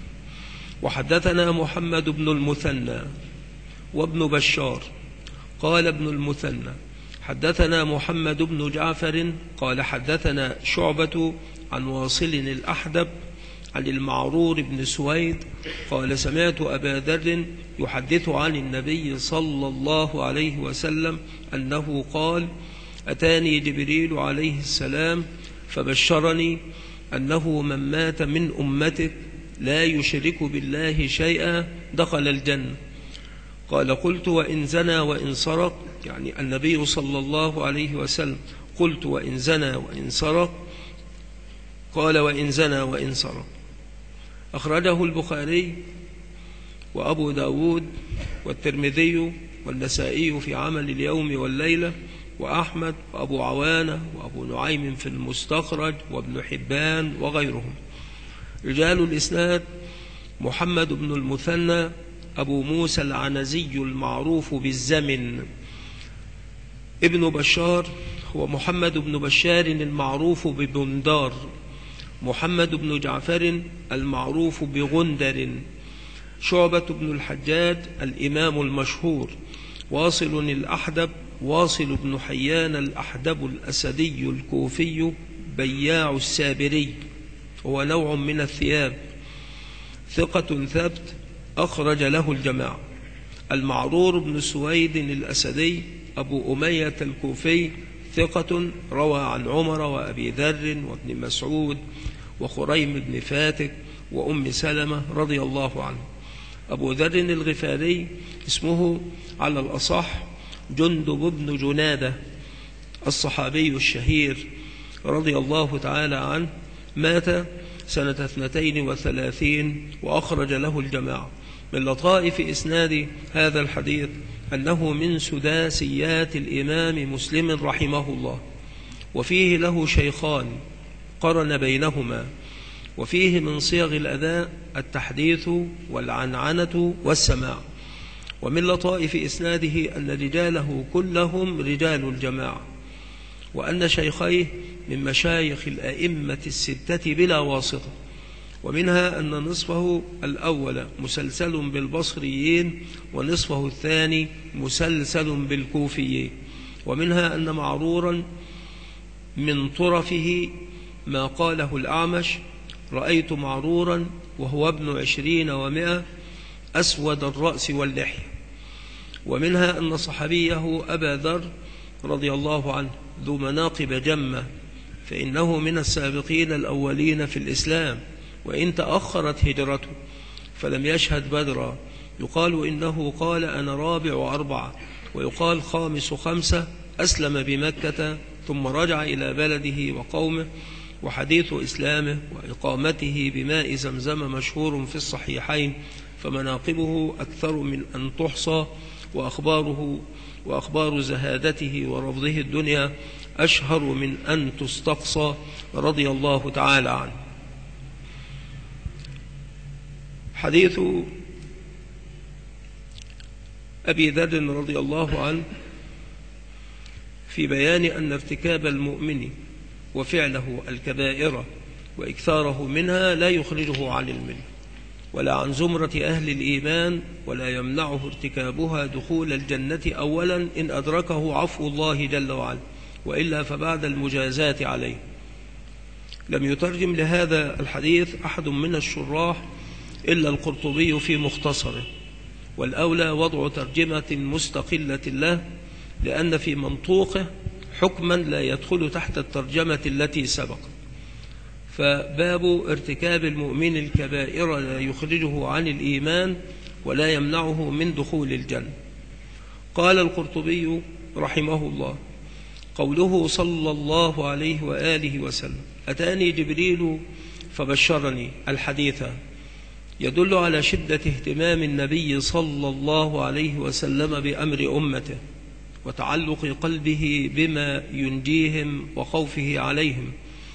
وحدثنا محمد بن المثنى وابن بشار. قال ابن المثنى: حدثنا محمد بن جعفر قال حدثنا شعبة عن واصل الأحدب عن المعرور بن سويد قال: سمعت أبا ذر يحدث عن النبي صلى الله عليه وسلم أنه قال: أتاني جبريل عليه السلام فبشرني أنه من مات من أمتك لا يشرك بالله شيئا دخل الجنة. قال: قلت وإن زنى وإن سرق، يعني النبي صلى الله عليه وسلم. قلت وإن زنى وإن سرق؟ قال: وإن زنى وإن سرق. أخرجه البخاري وأبو داود والترمذي والنسائي في عمل اليوم والليلة، وأحمد وأبو عوانة وأبو نعيم في المستخرج وابن حبان وغيرهم. رجال الإسناد: محمد بن المثنى أبو موسى العنزي المعروف بالزمن. ابن بشار هو محمد بن بشار المعروف ببندار. محمد بن جعفر المعروف بغندر. شعبة بن الحجاج الإمام المشهور. واصل الأحدب واصل بن حيان الأحدب الأسدي الكوفي بياع السابري، هو نوع من الثياب، ثقة ثبت أخرج له الجماعة. المعرور بن سويد الأسدي أبو أمية الكوفي ثقة، روى عن عمر وأبي ذر وابن مسعود وخريم بن فاتك وأم سلمة رضي الله عنه. أبو ذر الغفاري اسمه على الأصح جندب بن جنادة الصحابي الشهير رضي الله تعالى عنه، مات سنة 32 وأخرج له الجماعة. من لطائف إسناد هذا الحديث أنه من سداسيات الإمام مسلم رحمه الله، وفيه له شيخان قرن بينهما، وفيه من صيغ الأداء التحديث والعنعنة والسماع. ومن لطائف إسناده أن رجاله كلهم رجال الجماعة، وأن شيخيه من مشايخ الأئمة الستة بلا واسطة. ومنها أن نصفه الأول مسلسل بالبصريين ونصفه الثاني مسلسل بالكوفيين. ومنها أن معرورا من طرفه ما قاله الأعمش: رأيت معرورا وهو ابن 20 و100 أسود الرأس واللحية. ومنها أن صحابيه أبا ذر رضي الله عنه ذو مناقب جمة، فإنه من السابقين الأولين في الإسلام، وإن تأخرت هجرته فلم يشهد بدرا. يقال إنه قال: أنا رابع 4، ويقال خامس 5. أسلم بمكة ثم رجع إلى بلده وقومه، وحديث إسلامه وإقامته بماء زمزم مشهور في الصحيحين، فمناقبه أكثر من أن تحصى، وأخبار زهادته ورفضه الدنيا أشهر من أن تستقصى رضي الله تعالى عنه. حديث أبي ذر رضي الله عنه في بيان أن ارتكاب المؤمن وفعله الكبائر وإكثاره منها لا يخرجه عن الملة ولا عن زمرة أهل الإيمان، ولا يمنعه ارتكابها دخول الجنة أولا إن أدركه عفو الله جل وعلا، وإلا فبعد المجازات عليه. لم يترجم لهذا الحديث أحد من الشراح إلا القرطبي في مختصره، والأولى وضع ترجمة مستقلة له، لأن في منطوقه حكما لا يدخل تحت الترجمة التي سبقت. فباب ارتكاب المؤمن الكبائر لا يخرجه عن الإيمان ولا يمنعه من دخول الجنة. قال القرطبي رحمه الله: قوله صلى الله عليه وآله وسلم أتاني جبريل فبشرني الحديث يدل على شدة اهتمام النبي صلى الله عليه وسلم بأمر أمته، وتعلق قلبه بما ينجيهم وخوفه عليهم.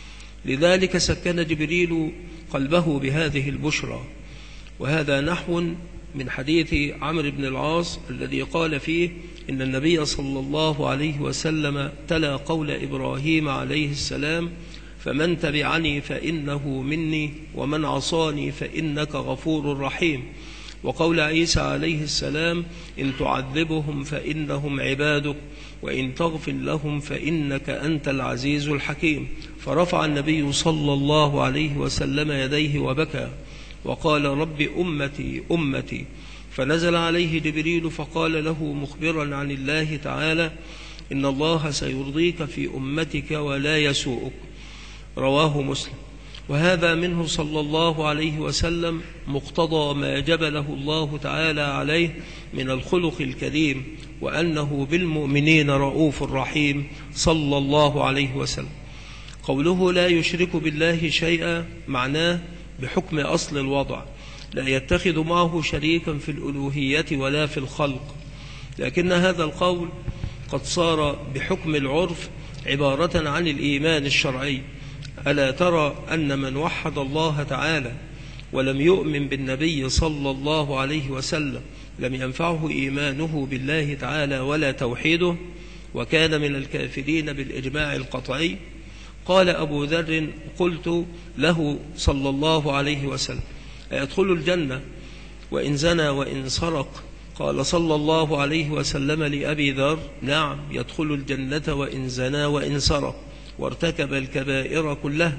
لذلك سكن جبريل قلبه بهذه البشرى. وهذا نحو من حديث عمرو بن العاص الذي قال فيه إن النبي صلى الله عليه وسلم تلا قول إبراهيم عليه السلام: فمن تبعني فإنه مني ومن عصاني فإنك غفور رحيم. وقول عيسى عليه السلام: إن تعذبهم فإنهم عبادك وإن تغفر لهم فإنك أنت العزيز الحكيم. فرفع النبي صلى الله عليه وسلم يديه وبكى وقال: رب أمتي أمتي. فنزل عليه جبريل فقال له مخبرا عن الله تعالى: إن الله سيرضيك في أمتك ولا يسوءك. رواه مسلم. وهذا منه صلى الله عليه وسلم مقتضى ما جبله الله تعالى عليه من الخلق الكريم، وأنه بالمؤمنين رؤوف رحيم صلى الله عليه وسلم. قوله لا يشرك بالله شيئا معناه بحكم أصل الوضع، لا يتخذ معه شريكا في الألوهية ولا في الخلق. لكن هذا القول قد صار بحكم العرف عبارة عن الإيمان الشرعي. ألا ترى أن من وحد الله تعالى ولم يؤمن بالنبي صلى الله عليه وسلم لم ينفعه إيمانه بالله تعالى ولا توحيده، وكان من الكافرين بالإجماع القطعي. قال أبو ذر: قلت له صلى الله عليه وسلم: أيدخل الجنة وإن زنى وإن سرق؟ قال صلى الله عليه وسلم لأبي ذر: نعم، يدخل الجنة وإن زنى وإن سرق وارتكب الكبائر كلها،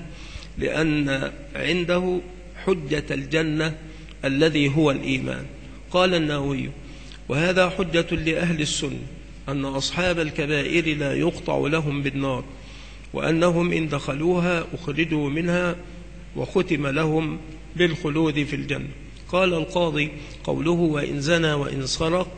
لأن عنده حجة الجنة الذي هو الإيمان. قال النووي: وهذا حجة لأهل السنة أن أصحاب الكبائر لا يقطع لهم بالنار، وأنهم إن دخلوها أخرجوا منها وختم لهم بالخلود في الجنة. قال القاضي: قوله وإن زنى وإن سرق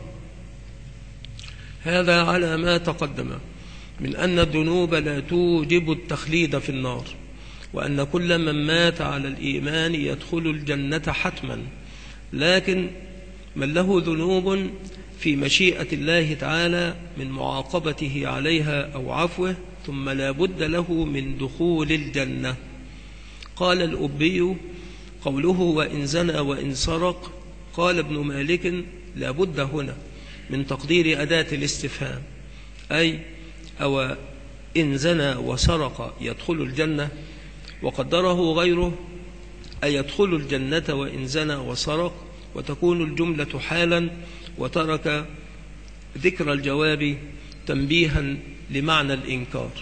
هذا على ما تقدم من أن الذنوب لا توجب التخليد في النار، وأن كل من مات على الإيمان يدخل الجنة حتما. لكن من له ذنوب في مشيئة الله تعالى من معاقبته عليها أو عفوه ثم لا بد له من دخول الجنة. قال الأبي: قوله وإن زنى وإن سرق، قال ابن مالك: لا بد هنا من تقدير أداة الاستفهام، أي أو إن زنى وسرق يدخل الجنة، وقدره غيره: أي يدخل الجنة وإن زنى وسرق، وتكون الجملة حالا، وترك ذكر الجواب تنبيها لمعنى الإنكار.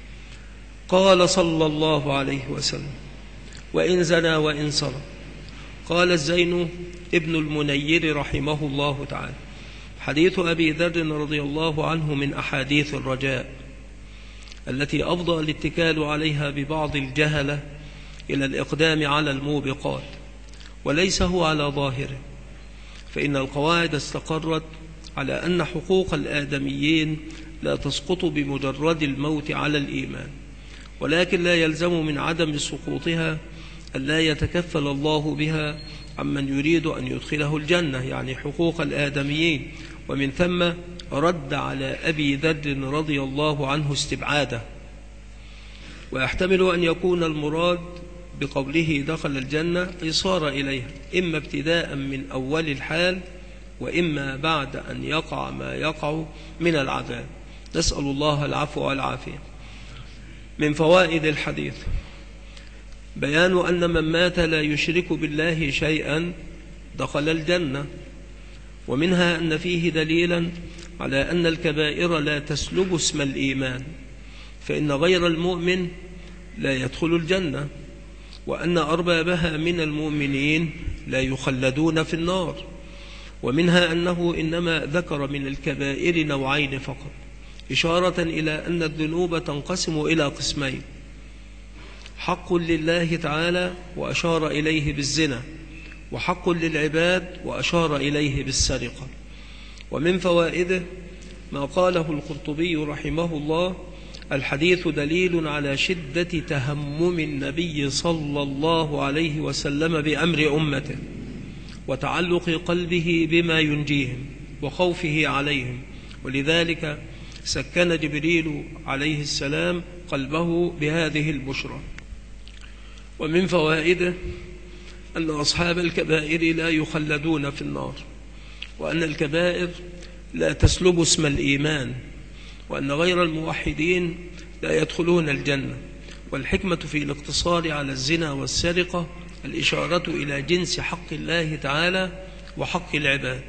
قال صلى الله عليه وسلم: وإن زنى وإن سرق. قال الزين ابن المنير رحمه الله تعالى: حديث أبي ذر رضي الله عنه من أحاديث الرجاء التي أفضى الاتكال عليها ببعض الجهلة إلى الإقدام على الموبقات، وليس هو على ظاهره، فإن القواعد استقرت على أن حقوق الآدميين لا تسقط بمجرد الموت على الإيمان، ولكن لا يلزم من عدم سقوطها أن لا يتكفل الله بها عمن يريد أن يدخله الجنة، يعني حقوق الآدميين. ومن ثم رد على أبي ذر رضي الله عنه استبعاده. ويحتمل أن يكون المراد بقوله دخل الجنة أي صار إليها، إما ابتداء من أول الحال، وإما بعد أن يقع ما يقع من العذاب. نسأل الله العفو والعافية. من فوائد الحديث بيان أن من مات لا يشرك بالله شيئا دخل الجنة، ومنها أن فيه دليلا على أن الكبائر لا تسلب اسم الإيمان، فإن غير المؤمن لا يدخل الجنة، وأن أربابها من المؤمنين لا يخلدون في النار. ومنها أنه إنما ذكر من الكبائر نوعين فقط، إشارة إلى أن الذنوب تنقسم إلى قسمين: حق لله تعالى وأشار إليه بالزنا، وحق للعباد وأشار إليه بالسرقة. ومن فوائده ما قاله القرطبي رحمه الله: الحديث دليل على شدة تهمم النبي صلى الله عليه وسلم بأمر أمته، وتعلق قلبه بما ينجيهم وخوفه عليهم، ولذلك سكن جبريل عليه السلام قلبه بهذه البشرى. ومن فوائده أن أصحاب الكبائر لا يخلدون في النار، وأن الكبائر لا تسلب اسم الإيمان، وأن غير الموحدين لا يدخلون الجنة. والحكمة في الاقتصار على الزنا والسرقة الإشارة إلى جنس حق الله تعالى وحق العباد.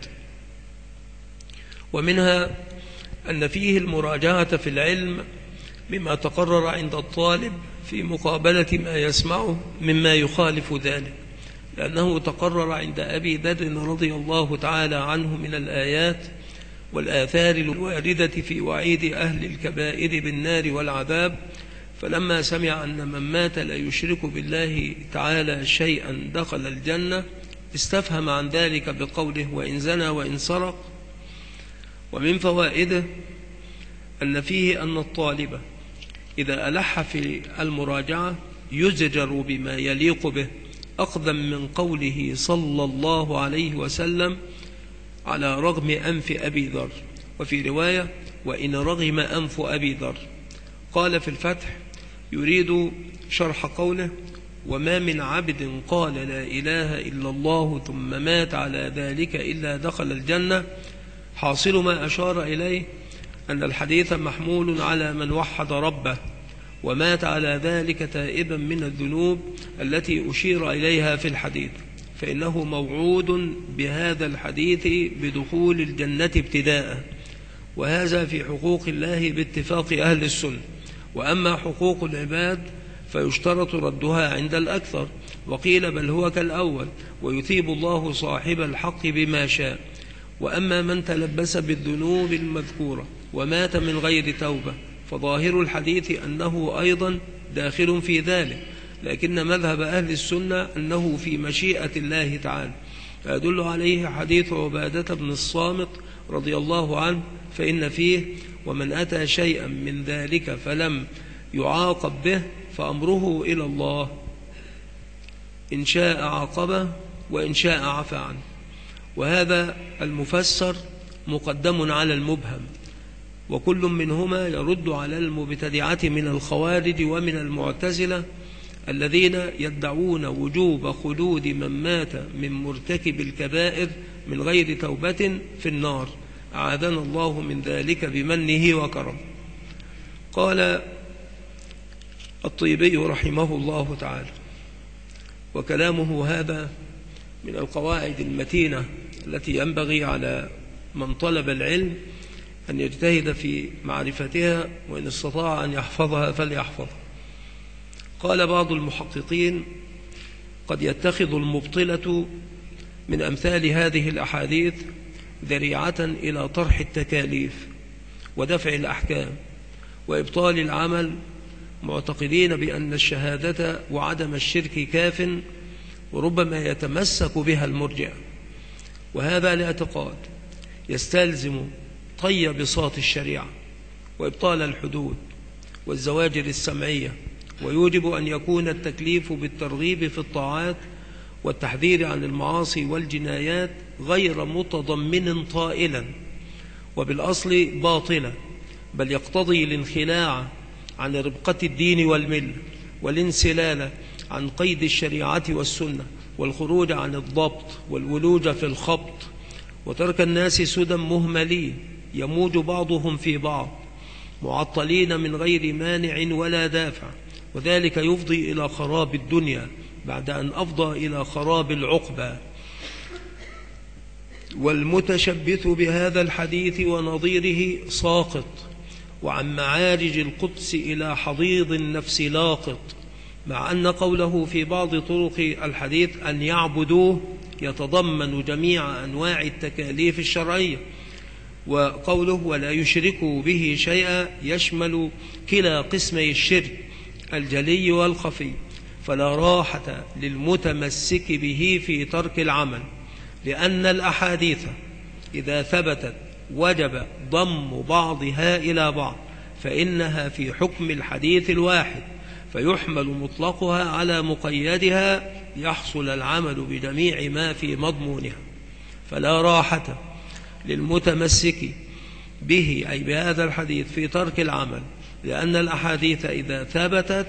ومنها أن فيه المراجعة في العلم بما تقرر عند الطالب في مقابلة ما يسمعه مما يخالف ذلك، لأنه تقرر عند أبي ذر رضي الله تعالى عنه من الآيات والآثار الواردة في وعيد أهل الكبائر بالنار والعذاب، فلما سمع أن من مات لا يشرك بالله تعالى شيئا دخل الجنة استفهم عن ذلك بقوله وإن زنى وإن سرق. ومن فوائده أن فيه أن الطالب إذا ألح في المراجعة يزجر بما يليق به، أخذا من قوله صلى الله عليه وسلم على رغم أنف أبي ذر، وفي رواية وإن رغم أنف أبي ذر. قال في الفتح يريد شرح قوله وما من عبد قال لا إله إلا الله ثم مات على ذلك إلا دخل الجنة. حاصل ما أشار إليه أن الحديث محمول على من وحد ربه ومات على ذلك تائبا من الذنوب التي أشير إليها في الحديث، فإنه موعود بهذا الحديث بدخول الجنة ابتداء، وهذا في حقوق الله باتفاق أهل السنة. وأما حقوق العباد فيشترط ردها عند الأكثر، وقيل بل هو كالأول ويثيب الله صاحب الحق بما شاء. وأما من تلبس بالذنوب المذكورة ومات من غير توبة فظاهر الحديث أنه أيضا داخل في ذلك، لكن مذهب أهل السنة أنه في مشيئة الله تعالى، فيدل عليه حديث عبادة بن الصامت رضي الله عنه، فإن فيه ومن أتى شيئا من ذلك فلم يعاقب به فأمره إلى الله، إن شاء عاقبه وإن شاء عفى عنه. وهذا المفسر مقدم على المبهم، وكل منهما يرد على المبتدعة من الخوارج ومن المعتزلة الذين يدعون وجوب خلود من مات من مرتكب الكبائر من غير توبة في النار، أعاذنا الله من ذلك بمنه وكرمه. قال الطيبي رحمه الله تعالى، وكلامه هذا من القواعد المتينة التي ينبغي على من طلب العلم أن يجتهد في معرفتها، وإن استطاع أن يحفظها فليحفظها. قال بعض المحققين قد يتخذ المبطلة من أمثال هذه الأحاديث ذريعة إلى طرح التكاليف ودفع الأحكام وإبطال العمل، معتقدين بأن الشهادة وعدم الشرك كاف، وربما يتمسك بها المرجع. وهذا الاعتقاد يستلزم طي بساط الشريعة وإبطال الحدود والزواجر السمعية، ويوجب أن يكون التكليف بالترغيب في الطاعات والتحذير عن المعاصي والجنايات غير متضمن طائلا وبالأصل باطلا، بل يقتضي الانخلاع عن ربقة الدين والملة والانسلال عن قيد الشريعة والسنة والخروج عن الضبط والولوج في الخبط، وترك الناس سدى مهملين يموج بعضهم في بعض معطلين من غير مانع ولا دافع، وذلك يفضي إلى خراب الدنيا بعد أن أفضى إلى خراب العقبى. والمتشبث بهذا الحديث ونظيره ساقط، وعن معارج القدس إلى حضيض النفس لاقط، مع أن قوله في بعض طرق الحديث أن يعبدوه يتضمن جميع أنواع التكاليف الشرعية، وقوله ولا يشركوا به شيئا يشمل كلا قسمي الشرك الجلي والخفي، فلا راحة للمتمسك به في ترك العمل، لأن الأحاديث إذا ثبتت وجب ضم بعضها إلى بعض، فإنها في حكم الحديث الواحد، فيحمل مطلقها على مقيدها يحصل العمل بجميع ما في مضمونها. فلا راحة للمتمسك به أي بهذا الحديث في ترك العمل، لأن الأحاديث إذا ثبتت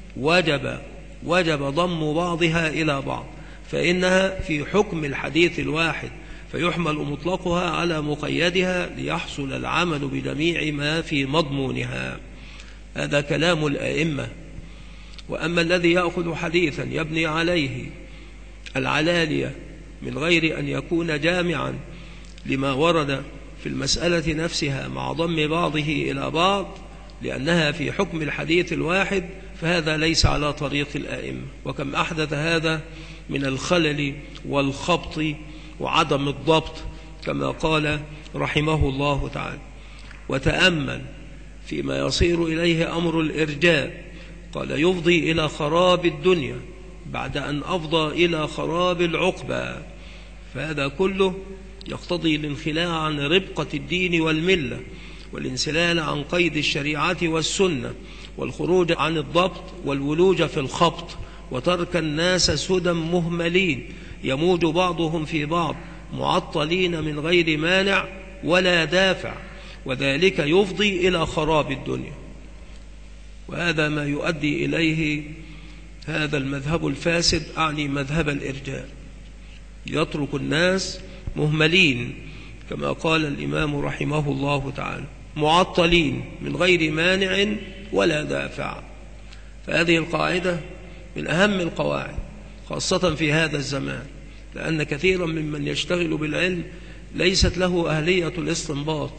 وجب ضم بعضها إلى بعض، فإنها في حكم الحديث الواحد، فيحمل مطلقها على مقيدها ليحصل العمل بجميع ما في مضمونها. هذا كلام الأئمة. وأما الذي يأخذ حديثا يبني عليه العلالية من غير أن يكون جامعا لما ورد في المسألة نفسها مع ضم بعضه إلى بعض لأنها في حكم الحديث الواحد، فهذا ليس على طريق الأئمة. وكم أحدث هذا من الخلل والخبط وعدم الضبط، كما قال رحمه الله تعالى: وتأمل فيما يصير إليه أمر الإرجاء، قال: يفضي إلى خراب الدنيا بعد أن أفضى إلى خراب العقبى. فهذا كله يقتضي الانخلاع عن ربقة الدين والملة، والانسلال عن قيد الشريعة والسنة، والخروج عن الضبط والولوج في الخبط، وترك الناس سدى مهملين يموج بعضهم في بعض معطلين من غير مانع ولا دافع، وذلك يفضي إلى خراب الدنيا. وهذا ما يؤدي إليه هذا المذهب الفاسد، أعني مذهب الإرجاء، يترك الناس مهملين كما قال الإمام رحمه الله تعالى، معطلين من غير مانع ولا دافع. فهذه القاعدة من أهم القواعد خاصة في هذا الزمان، لأن كثيرا ممن يشتغل بالعلم ليست له أهلية الاستنباط.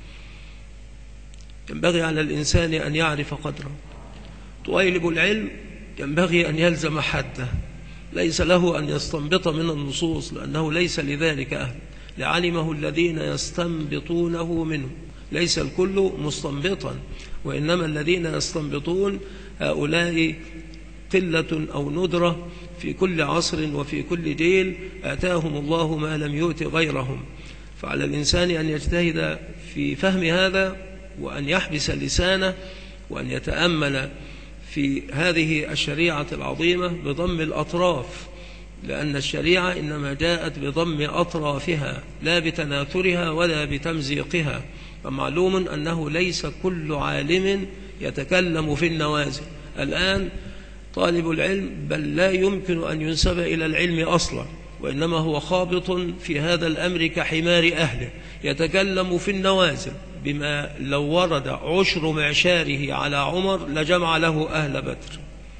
ينبغي على الإنسان أن يعرف قدره. طالب العلم ينبغي أن يلزم حده، ليس له أن يستنبط من النصوص لأنه ليس لذلك أهل، لعلمه الذين يستنبطونه منه. ليس الكل مستنبطا، وإنما الذين يستنبطون هؤلاء قلة أو ندرة في كل عصر وفي كل جيل، آتاهم الله ما لم يؤت غيرهم. فعلى الإنسان أن يجتهد في فهم هذا، وأن يحبس لسانه، وأن يتأمل في هذه الشريعة العظيمة بضم الأطراف، لأن الشريعة إنما جاءت بضم أطرافها لا بتناثرها ولا بتمزيقها. فمعلوم أنه ليس كل عالم يتكلم في النوازل. الآن طالب العلم بل لا يمكن أن ينسب إلى العلم أصلا، وإنما هو خابط في هذا الأمر كحمار أهله، يتكلم في النوازل بما لو ورد عشر معشاره على عمر لجمع له أهل بدر.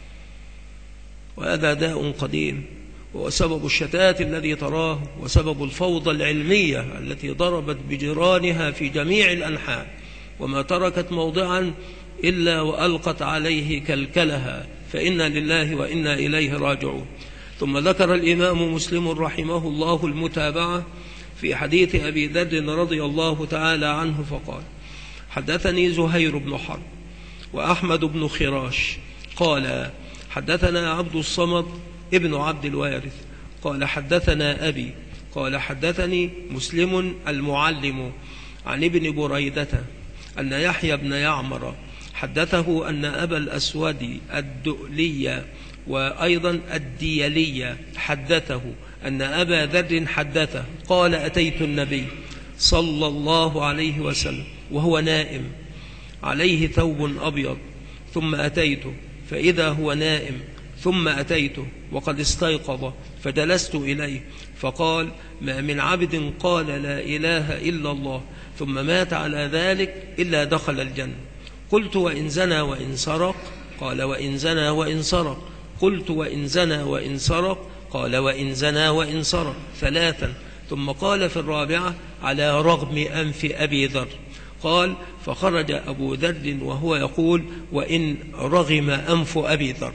وهذا داء قديم، وسبب الشتات الذي تراه، وسبب الفوضى العلمية التي ضربت بجيرانها في جميع الأنحاء، وما تركت موضعا إلا وألقت عليه كلكلها، فإنا لله وإنا إليه راجعون. ثم ذكر الإمام مسلم رحمه الله المتابعة في حديث أبي ذر رضي الله تعالى عنه فقال: حدثني زهير بن حرب وأحمد بن خراش قال: حدثنا عبد الصمد ابن عبد الوارث قال: حدثنا أبي قال: حدثني مسلم المعلم عن ابن بريدة أن يحيى بن يعمر حدثه أن أبا الأسود الدؤلي وأيضا الديلي حدثه أن أبا ذر حدثه قال: أتيت النبي صلى الله عليه وسلم وهو نائم عليه ثوب أبيض، ثم أتيته فإذا هو نائم، ثم أتيته وقد استيقظ فجلست إليه، فقال: ما من عبد قال لا إله إلا الله ثم مات على ذلك إلا دخل الجنة. قلت: وإن زنى وإن سرق؟ قال: وإن زنى وإن سرق. قلت: وإن زنى وإن سرق؟ قال: وإن زنى وإن سرق. ثلاثا، ثم قال في الرابعة: على رغم أنف أبي ذر. قال: فخرج أبو ذر وهو يقول: وإن رغم أنف أبي ذر.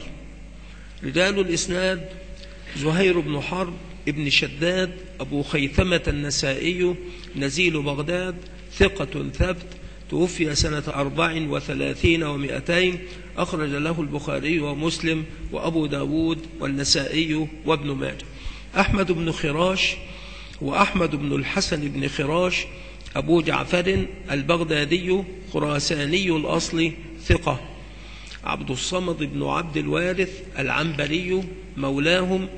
رجال الإسناد: زهير بن حرب ابن شداد أبو خيثمة النسائي نزيل بغداد، ثقة ثبت، توفي سنة 34 و200، أخرج له البخاري ومسلم وأبو داود والنسائي وابن ماجه. أحمد بن خراش وأحمد بن الحسن بن خراش أبو جعفر البغدادي خراساني الأصل، ثقة. عبد الصمد بن عبد الوارث العنبري مولاهم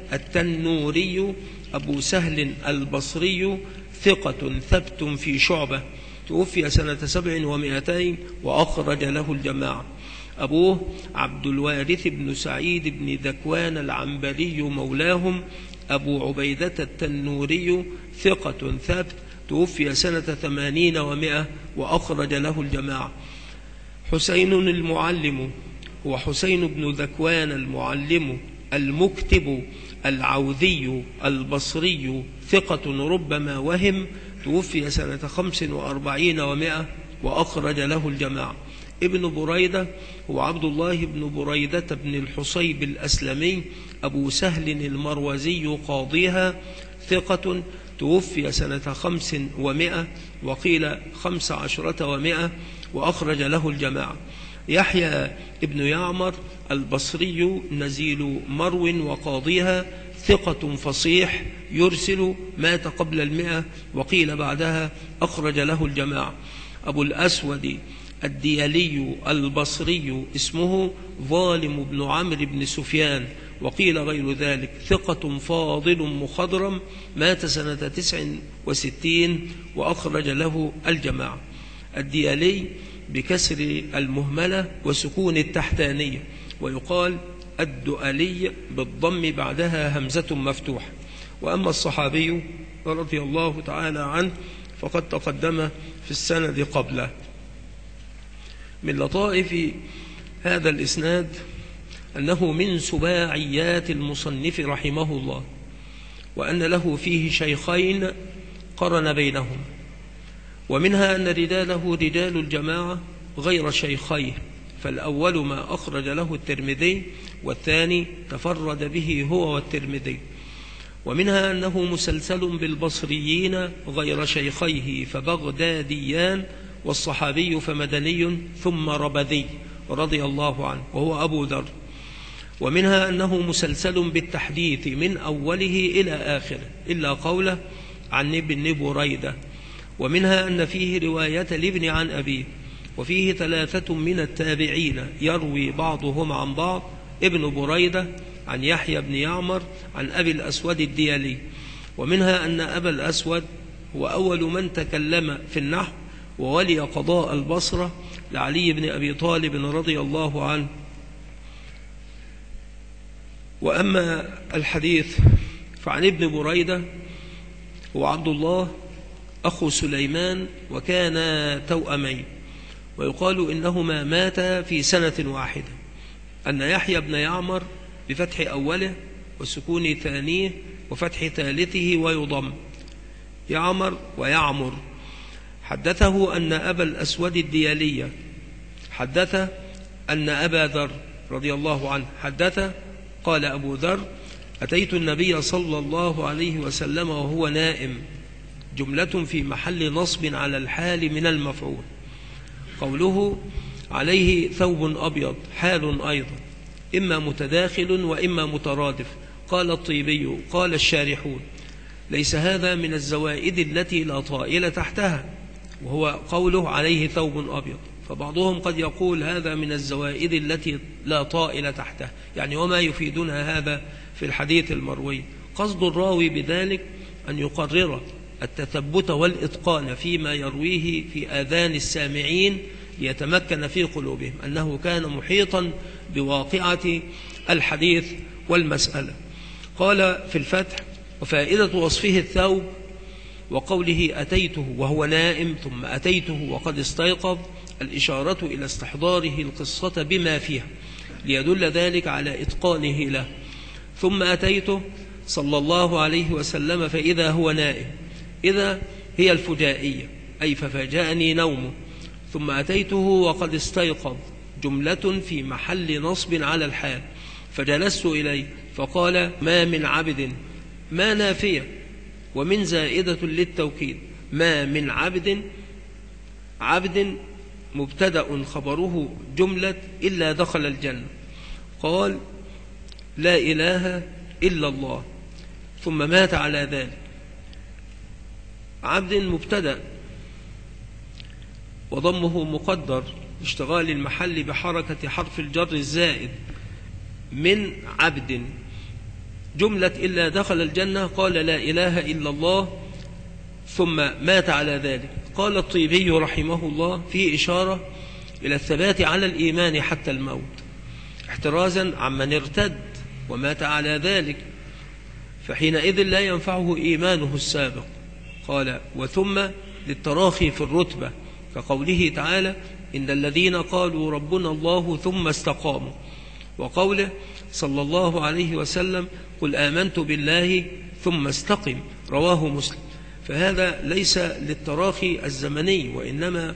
التنوري أبو سهل البصري، ثقة ثبت في شعبة، توفي سنة 700 وأخرج له الجماعة. أبوه عبد الوارث بن سعيد بن ذكوان العنبري مولاهم أبو عبيدة التنوري ثقة ثبت، توفي سنة 80 و100 وأخرج له الجماعة. حسين المعلم هو حسين بن ذكوان المعلم المكتب العوذي البصري ثقة ربما وهم، توفي سنة 45 و100 وأخرج له الجماعة. ابن بريدة هو عبد الله بن بريدة بن الحصيب الأسلمي أبو سهل المروزي قاضيها ثقة، توفي سنة 5 و100 وقيل 15 و100 وأخرج له الجماعة. يحيى ابن يعمر البصري نزيل مرو وقاضيها ثقة فصيح يرسل، مات قبل 100 وقيل بعدها، أخرج له الجماعة. أبو الأسود الديالي البصري اسمه ظالم بن عمرو بن سفيان وقيل غير ذلك، ثقة فاضل مخضرم، مات سنة 69 وأخرج له الجماعة. الديالي بكسر المهملة وسكون التحتانية، ويقال الدؤلي بالضم بعدها همزة مفتوحة. وأما الصحابي رضي الله تعالى عنه فقد تقدم في السند قبله. من لطائف هذا الإسناد أنه من سباعيات المصنف رحمه الله، وأن له فيه شيخين قرن بينهم، ومنها أن رجاله رجال الجماعة غير شيخيه، فالأول ما أخرج له الترمذي والثاني تفرد به هو والترمذي. ومنها أنه مسلسل بالبصريين غير شيخيه فبغداديان، والصحابي فمدني ثم ربذي رضي الله عنه وهو أبو ذر. ومنها أنه مسلسل بالتحديث من أوله إلى آخره إلا قوله عن ابن بريدة. ومنها أن فيه رواية لابن عن أبيه، وفيه 3 من التابعين يروي بعضهم عن بعض، ابن بريدة عن يحيى بن يعمر عن أبي الأسود الديالي. ومنها أن أبا الأسود هو أول من تكلم في النحو وولي قضاء البصرة لعلي بن أبي طالب رضي الله عنه. وأما الحديث فعن ابن بريدة هو عبد الله أخو سليمان، وكان توأمين، ويقال إنهما ماتا في سنة واحدة. أن يحيى بن يعمر بفتح أوله وسكون ثانيه وفتح ثالثه ويضم يعمر ويعمر، حدثه أن أبا الأسود الديالي حدث أن أبا ذر رضي الله عنه حدث قال أبو ذر: أتيت النبي صلى الله عليه وسلم وهو نائم، جملة في محل نصب على الحال من المفعول. قوله عليه ثوب أبيض حال أيضا، إما متداخل وإما مترادف. قال الطيبي قال الشارحون: ليس هذا من الزوائد التي لا طائل تحتها، وهو قوله عليه ثوب أبيض. فبعضهم قد يقول هذا من الزوائد التي لا طائل تحتها، يعني وما يفيدنا هذا في الحديث المروي. قصد الراوي بذلك أن يقرر التثبت والإتقان فيما يرويه في آذان السامعين ليتمكن في قلوبهم أنه كان محيطا بواقعة الحديث والمسألة. قال في الفتح: وفائدة وصفه الثوب وقوله أتيته وهو نائم ثم أتيته وقد استيقظ الإشارة إلى استحضاره القصة بما فيها ليدل ذلك على إتقانه له. ثم أتيته صلى الله عليه وسلم فإذا هو نائم، إذا هي الفجائية أي ففاجأني نومه. ثم أتيته وقد استيقظ جملة في محل نصب على الحال، فجلست إليه فقال: ما من عبد، ما نافية ومن زائدة للتوكيد، ما من عبد، عبد مبتدأ خبره جملة إلا دخل الجنة. قال: لا إله إلا الله، ثم مات على ذلك. عبد مبتدأ وضمه مقدر اشتغال المحل بحركة حرف الجر الزائد من عبد، جملة إلا دخل الجنة. قال: لا إله إلا الله، ثم مات على ذلك. قال الطيبي رحمه الله فيه إشارة إلى الثبات على الإيمان حتى الموت، احترازا عمن ارتد ومات على ذلك، فحينئذ لا ينفعه إيمانه السابق. قال وثم للتراخي في الرتبة، كقوله تعالى إن الذين قالوا ربنا الله ثم استقاموا، وقوله صلى الله عليه وسلم قل آمنت بالله ثم استقم، رواه مسلم. فهذا ليس للتراخي الزمني، وإنما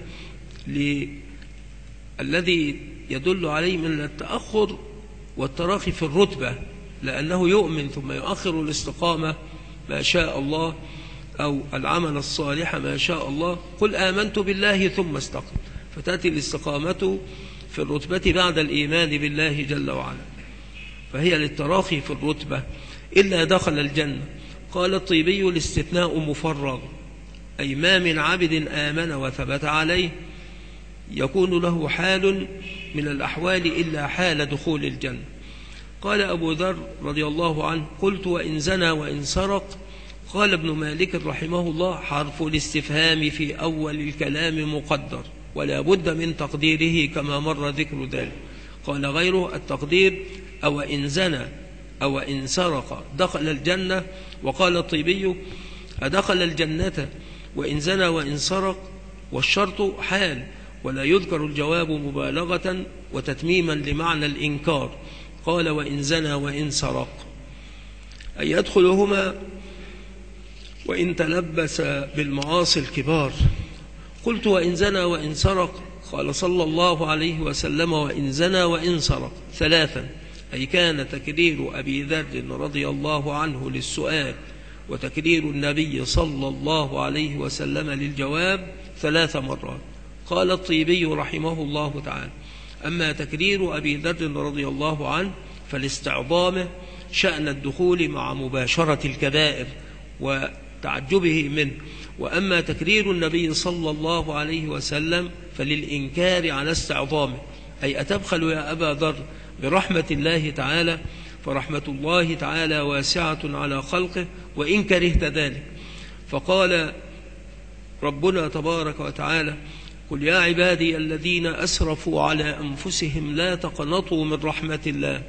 الذي يدل عليه من التأخر والتراخي في الرتبة، لأنه يؤمن ثم يؤخر الاستقامة ما شاء الله، أو العمل الصالح ما شاء الله. قل آمنت بالله ثم استقم، فتأتي الاستقامة في الرتبة بعد الإيمان بالله جل وعلا، فهي للتراخي في الرتبة. إلا دخل الجنة. قال الطيبي الاستثناء مفرغ، أي ما من عبد آمن وثبت عليه يكون له حال من الأحوال إلا حال دخول الجنة. قال أبو ذر رضي الله عنه قلت وإن زنى وإن سرق. قال ابن مالك رحمه الله حرف الاستفهام في أول الكلام مقدر، ولا بد من تقديره كما مر ذكر ذلك. قال غيره التقدير أو إن زنى أو إن سرق دخل الجنة. وقال الطيبي أدخل الجنة وإن زنى وإن سرق، والشرط حال، ولا يذكر الجواب مبالغة وتتميما لمعنى الإنكار. قال وإن زنى وإن سرق أي يدخلهما وإن تلبس بالمعاصي الكبار. قلت وإن زنى وإن سرق. قال صلى الله عليه وسلم وإن زنى وإن سرق ثلاثا، أي كان تكرير أبي ذر رضي الله عنه للسؤال وتكرير النبي صلى الله عليه وسلم للجواب 3 مرات. قال الطيبي رحمه الله تعالى أما تكرير أبي ذر رضي الله عنه فلاستعظامه شأن الدخول مع مباشرة الكبائر وتعجبه منه، وأما تكرير النبي صلى الله عليه وسلم فللإنكار على استعظامه، أي أتبخل يا أبا ذر برحمة الله تعالى؟ فرحمة الله تعالى واسعة على خلقه وإن كرهت ذلك. فقال ربنا تبارك وتعالى قل يا عبادي الذين أسرفوا على أنفسهم لا تقنطوا من رحمة الله.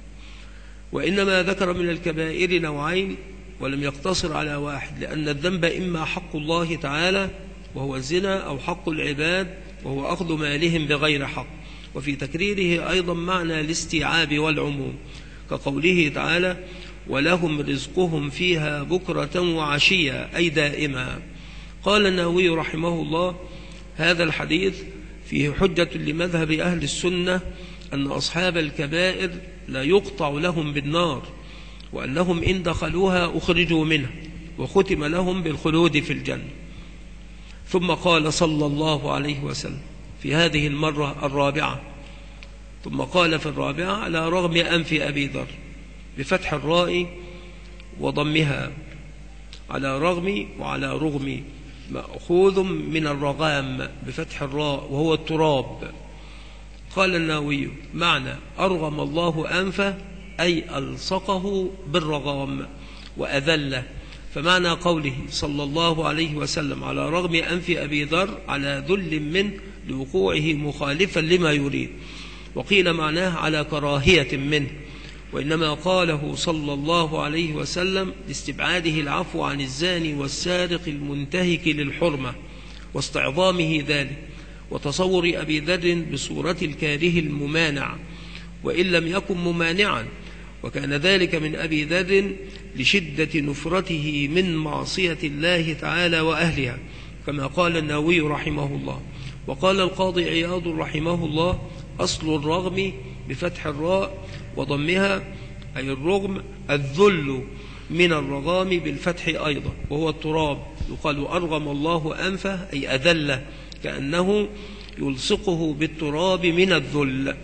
وإنما ذكر من الكبائر نوعين ولم يقتصر على واحد، لأن الذنب إما حق الله تعالى وهو الزنا، أو حق العباد وهو أخذ مالهم بغير حق. وفي تكريره أيضا معنى الاستيعاب والعموم، كقوله تعالى ولهم رزقهم فيها بكرة وعشيا، أي دائما. قال النووي رحمه الله هذا الحديث فيه حجة لمذهب أهل السنة أن أصحاب الكبائر لا يقطع لهم بالنار، وأنهم إن دخلوها أخرجوا منها وختم لهم بالخلود في الجنة. ثم قال صلى الله عليه وسلم في هذه المرة الرابعة، ثم قال في الرابعة على رغم أنف أبي ذر بفتح الراء وضمها، على رغم وعلى رغم مأخوذ من الرغام بفتح الراء وهو التراب. قال النووي معنى أرغم الله أنفه أي ألصقه بالرغام وأذله، فمعنى قوله صلى الله عليه وسلم على رغم أنف أبي ذر على ذل منه لوقوعه مخالفا لما يريد. وقيل معناه على كراهية منه، وإنما قاله صلى الله عليه وسلم لاستبعاده العفو عن الزاني والسارق المنتهك للحرمة واستعظامه ذلك، وتصور أبي ذر بصورة الكاره الممانع وإن لم يكن ممانعا، وكان ذلك من أبي ذر لشدة نفرته من معصية الله تعالى وأهلها، كما قال النووي رحمه الله. وقال القاضي عياض رحمه الله أصل الرغم بفتح الراء وضمها أي الرغم الذل من الرغام بالفتح أيضا وهو التراب. يقال أرغم الله أنفه أي أذله، كأنه يلصقه بالتراب من الذل.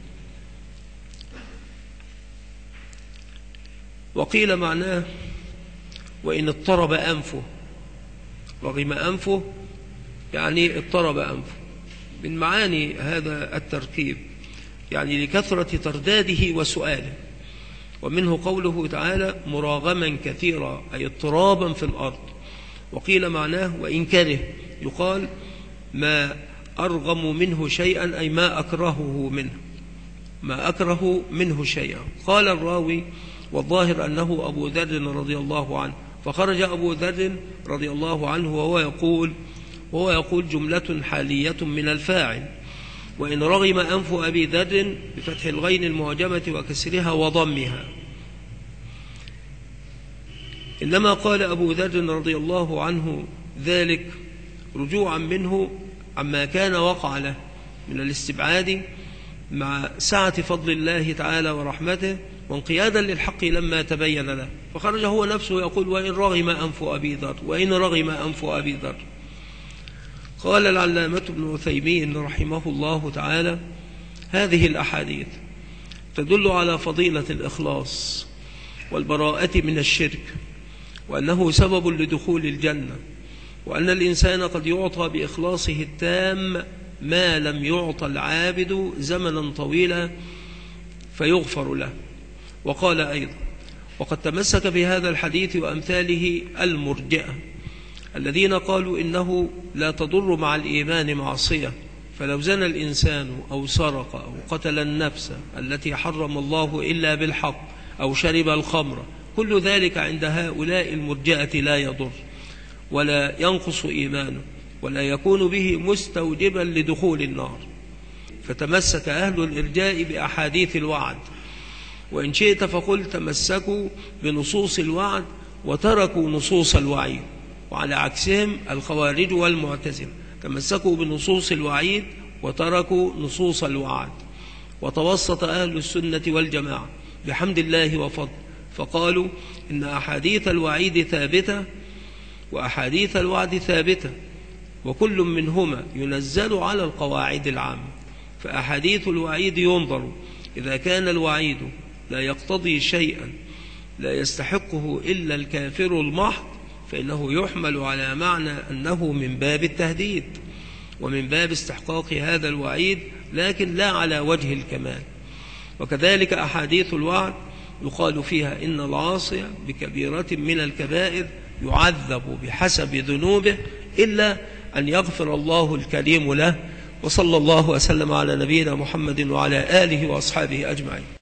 وقيل معناه وإن اضطرب أنفه، رغم أنفه يعني اضطرب أنفه. من معاني هذا التركيب يعني لكثرة ترداده وسؤاله. ومنه قوله تعالى مراغما كثيرا أي اضطرابا في الأرض. وقيل معناه وإن كره يقال ما أرغم منه شيئا، أي ما أكرهه منه، ما أكره منه شيئا. قال الراوي: والظاهر أنه أبو ذر رضي الله عنه. فخرج أبو ذر رضي الله عنه وهو يقول جملة حالية من الفاعل: وإن رغم أنف أبي ذر بفتح الغين المعجمة وكسرها وضمها. إنما قال أبو ذر رضي الله عنه ذلك رجوعا منه عما كان وقع له من الاستبعاد مع سعة فضل الله تعالى ورحمته، وانقيادا للحق لما تبين له، فخرج هو نفسه يقول: وإن رغم أنف أبي ذر، وإن رغم أنف أبي ذر. قال العلامة ابن عثيمين رحمه الله تعالى: هذه الأحاديث تدل على فضيلة الإخلاص والبراءة من الشرك، وأنه سبب لدخول الجنة، وأن الإنسان قد يعطى بإخلاصه التام ما لم يعطى العابد زمنا طويلا فيغفر له. وقال أيضا: وقد تمسك بهذا الحديث وأمثاله المرجئة الذين قالوا إنه لا تضر مع الإيمان معصية، فلو زنى الإنسان أو سرق أو قتل النفس التي حرم الله إلا بالحق أو شرب الخمر، كل ذلك عند هؤلاء المرجئة لا يضر ولا ينقص إيمانه ولا يكون به مستوجبا لدخول النار. فتمسك أهل الإرجاء بأحاديث الوعد، وإن شئت فقل تمسكوا بنصوص الوعد وتركوا نصوص الوعيد، وعلى عكسهم الخوارج والمعتزلة تمسكوا بنصوص الوعيد وتركوا نصوص الوعد. وتوسط أهل السنة والجماعة بحمد الله وفضل، فقالوا إن أحاديث الوعيد ثابتة وأحاديث الوعد ثابتة، وكل منهما ينزل على القواعد العامة. فأحاديث الوعيد ينظر إذا كان الوعيد لا يقتضي شيئا لا يستحقه إلا الكافر المحض، فإنه يحمل على معنى أنه من باب التهديد ومن باب استحقاق هذا الوعيد، لكن لا على وجه الكمال. وكذلك أحاديث الوعد يقال فيها إن العاصي بكبيرة من الكبائر يعذب بحسب ذنوبه إلا أن يغفر الله الكريم له. وصلى الله وسلم على نبينا محمد وعلى آله وأصحابه أجمعين.